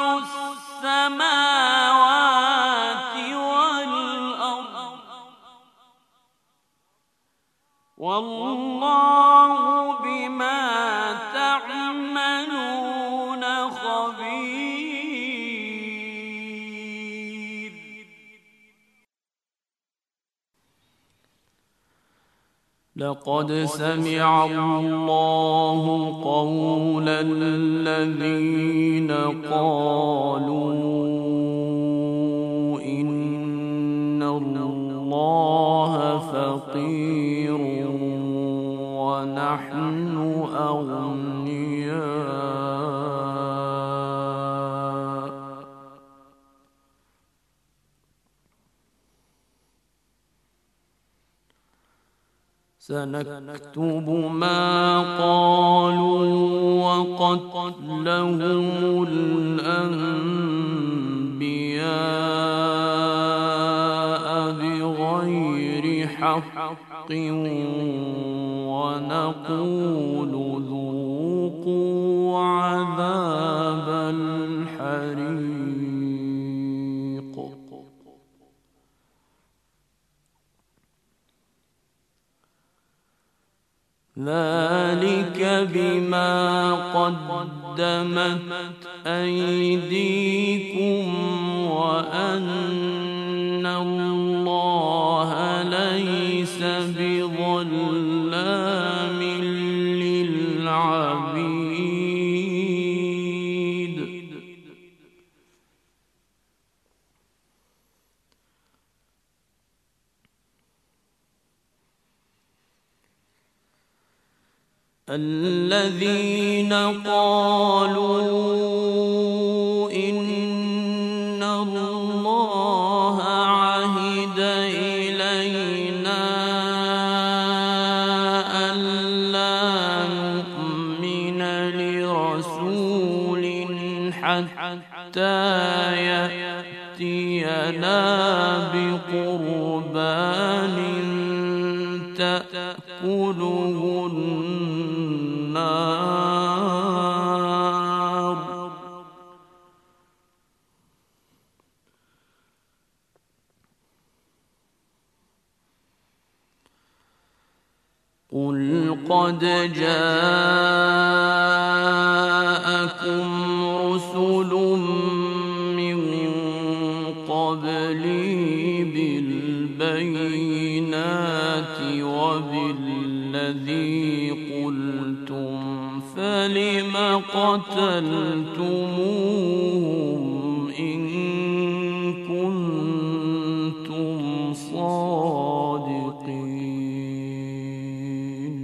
السماوات والأرض والله بما تعملون خبير. لقد سمع الله قول الذين قالوا إن الله فقير ونحن أغنياء سنكتب ما قالوا وقتلهم الأنبياء بغير حق ونقول ذوقوا عذاب الحريق. ذلك بما قدمت أيديكم وأن الله ليس بظلام للعبيد. الذين قالوا إن الله عهد إلينا ألا نؤمن لرسول حتى يأتينا بقربان تأكله النار قل قد جاءكم رسل من قبلي بالبينات وبالذي قلتم فلم قتلتموهم إن كنتم صادقين.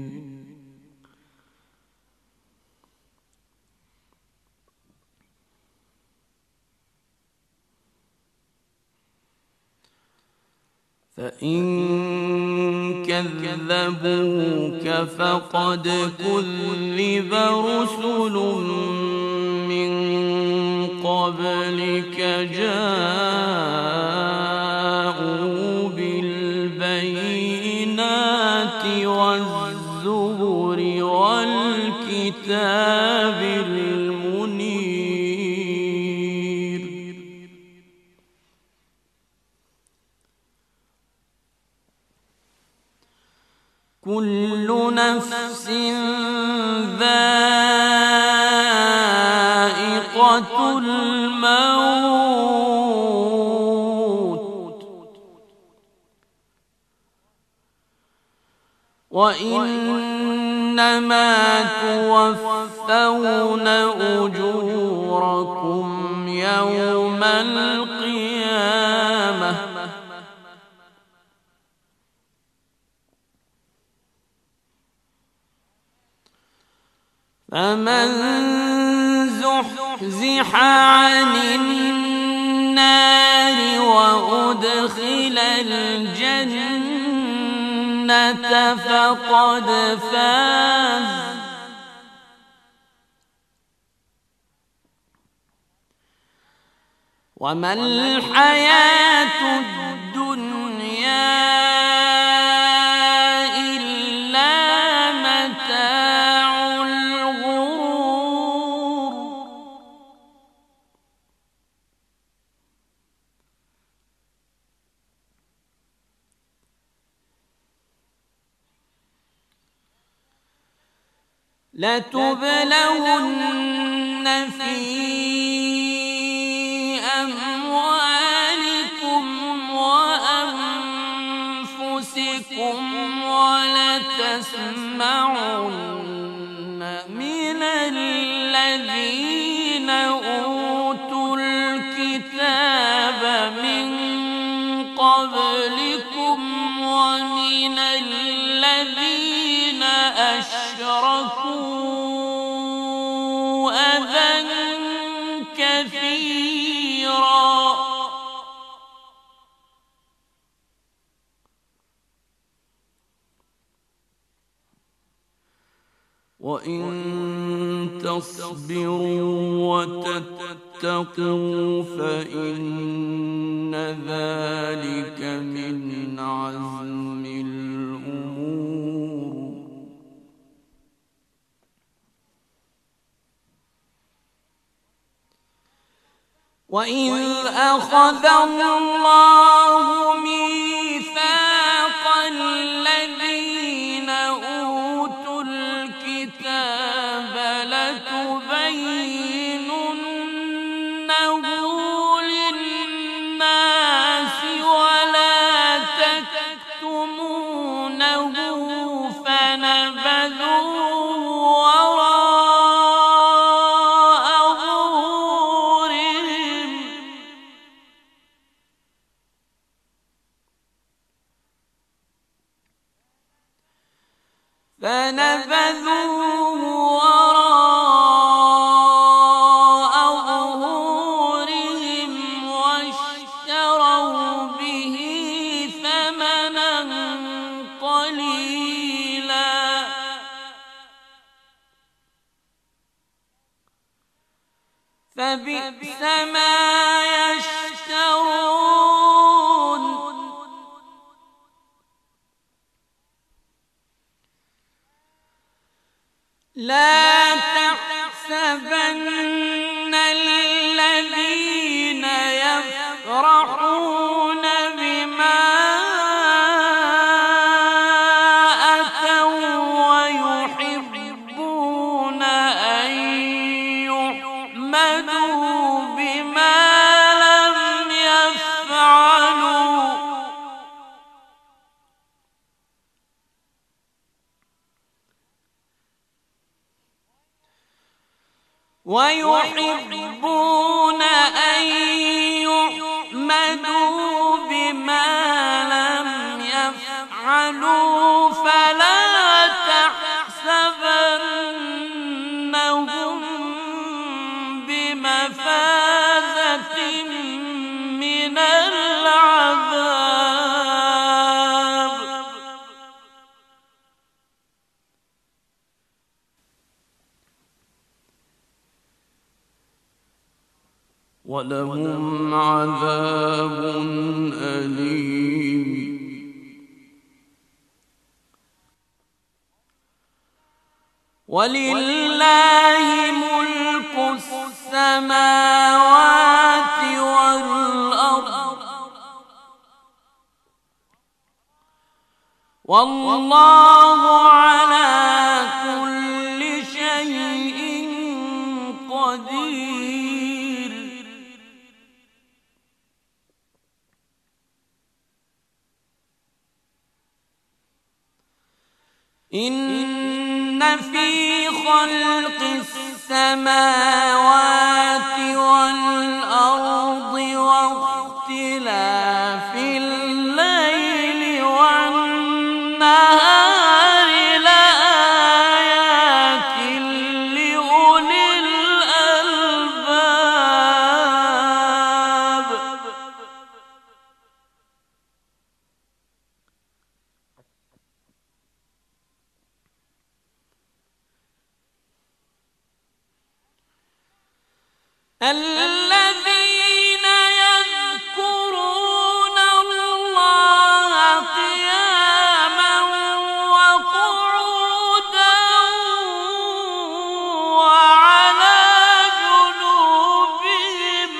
فإن كذبوك فقد كذب رسل من قبلك جاءوا بالبينات والزبر والكتاب المنير. كل نفس ذائقة الموت وإنما توفون أجوركم يوم القيامة فمن زحزح عن النار وأدخل الجنة فقد فاز. وما الحياة الدنيا إلا متاع الغرور. لتبلون في أموالكم وأنفسكم ولتسمعن من الذين أوتوا الكتاب من قبلكم ومن الذين أشركوا أذى كثيرا وإن تصبروا وتتقوا فإن ذلك من عزم الأمور. وإذ أخذ الله ميثاق الذين أوتوا الكتاب لتبيننه للناس ولا تكتمونه فنبذوه فنبذوه وراء ظهورهم واشتروا به ثمنا قليلا فبئس ما يشترون. لا تحسبن الذين يفرحون بما أتوا ويحبون أن يحمدوا بما لم يفعلوا ويحبون أن يحمدوا بما لم يفعلوا فلا تحسبنهم بمفازة من العذاب. ولهم عذاب أليم. ولله ملك السماوات والأرض والله على كل شيء قدير. إن في خلق السماوات والأرض واختلاف الليل والنهار لآيات لأولي الألباب. الذين يذكرون الله قياما وقعودا وعلى جنوبهم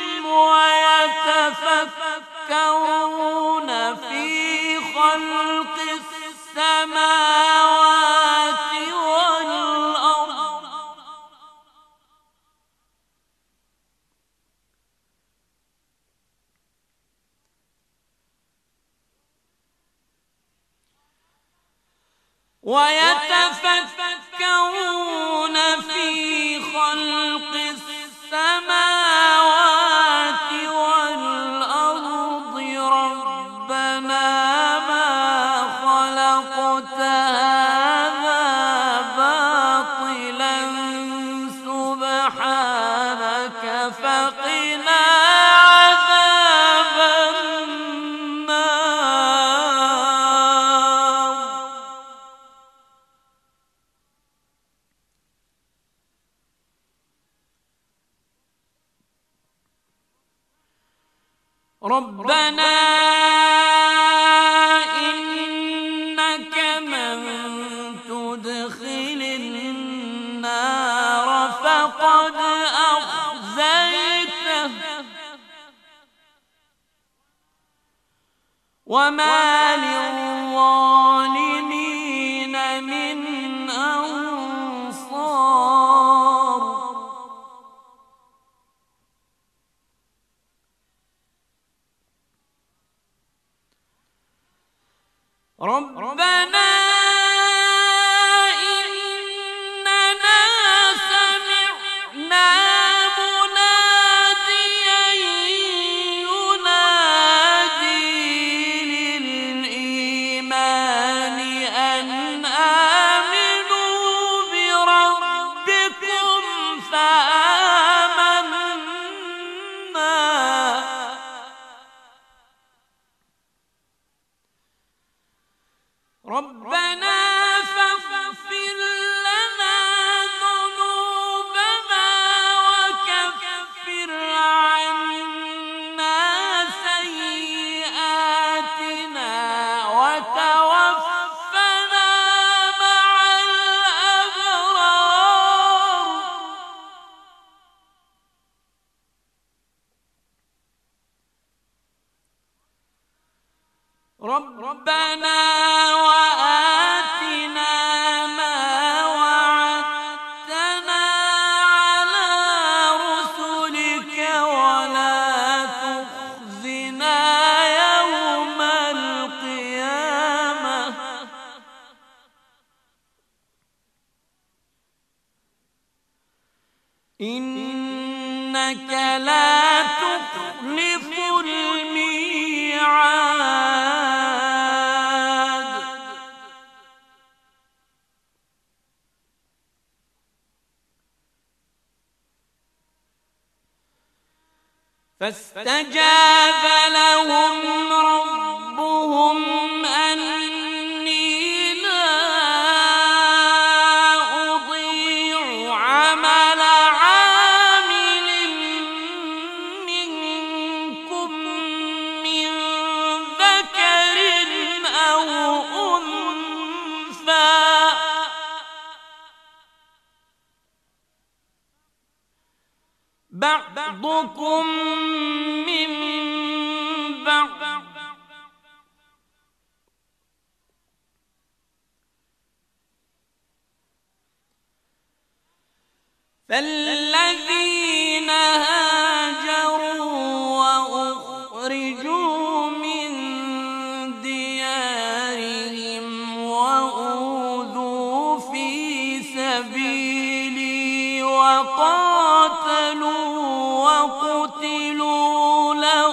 ويتفكرون في خلق السماوات والأرض ويتفكرون في خلق السماوات والأرض ربنا ما خلقت هذا باطلا سبحانك فقنا عذاب النار. ربنا إنك من تدخل النار فقد أخزيته وما للظالمين من أنصار. ربنا إننا سمعنا مناديا ينادي للإيمان أن آمنوا بربكم فآمنا. ربنا فاغفر لنا ذنوبنا وكفر عنا سيئاتنا وتوفنا مع الأبرار. ربنا وآتنا ما وعدتنا على رسلك ولا تخزنا يوم القيامة إنك لا تخلف الميعاد. فاستجاب لهم ربهم أني لا أضيع عمل عامل منكم من ذكر أو أنثى بعضكم من بعض فالذين هاجروا وأخرجوا من ديارهم وأوذوا في سبيلي وقاتلوا وقتلوا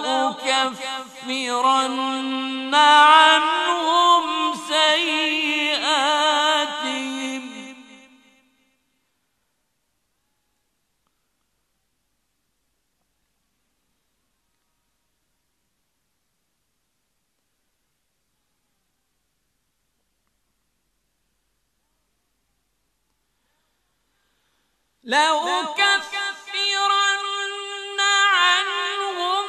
لأكفرن عنهم سيئاتهم لأكفرن عنهم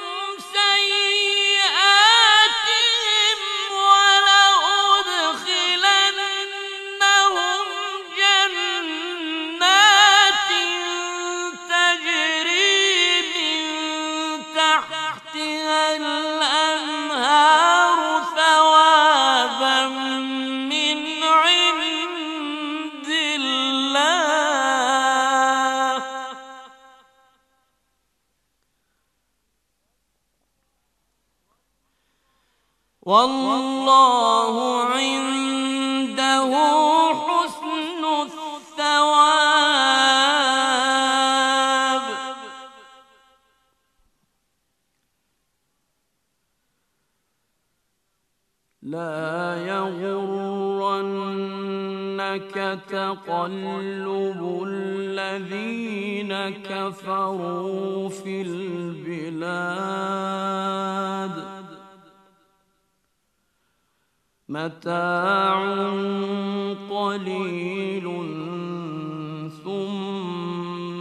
سيئاتهم ولأدخلنهم جنات تجري من تحتها الأنهار ثوابا من عند الله والله عنده يغرنك تقلب الذين كفروا في البلاد متاع قليل ثم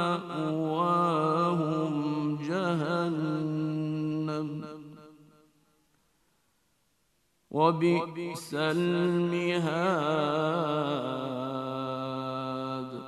مأواهم جهنم وبئس المهاد.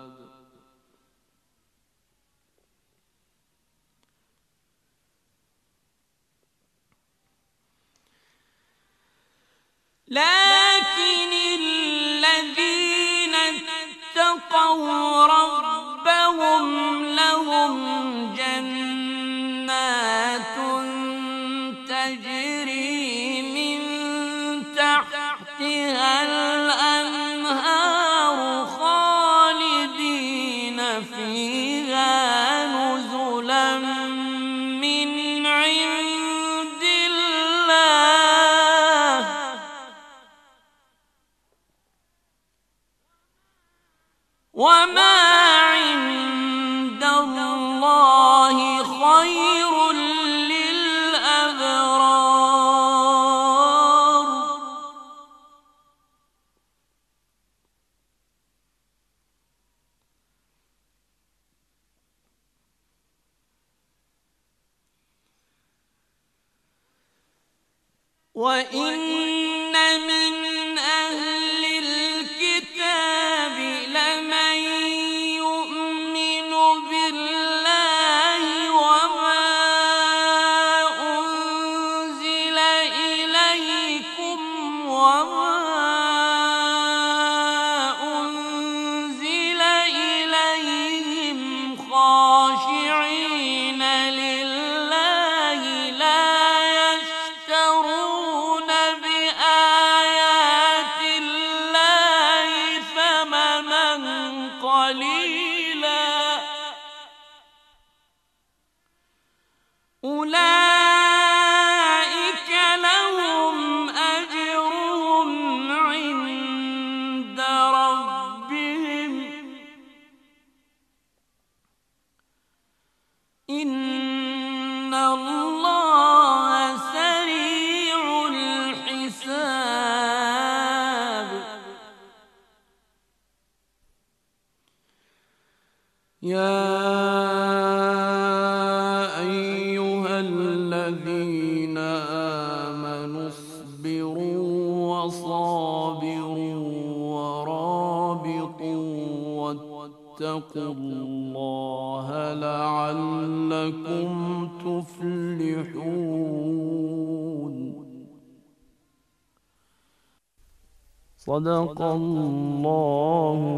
لكن الذين اتقوا ربهم لهم جنات تجري من تحتها الأنهار خالدين فيها نزلا من عند الله وما عند الله خير للأبرار. وإن من أهل الكتاب لمن يؤمن بالله وما أنزل إليكم وما أنزل إليهم خاشعين لله لا يشترون بآيات الله ثمنا قليلا أولئك لهم أجرهم عند ربهم إن الله سريع الحساب. يا أيها الذين آمنوا اصبروا وصابروا ورابطوا واتقوا الله لعلكم تفلحون. صدق الله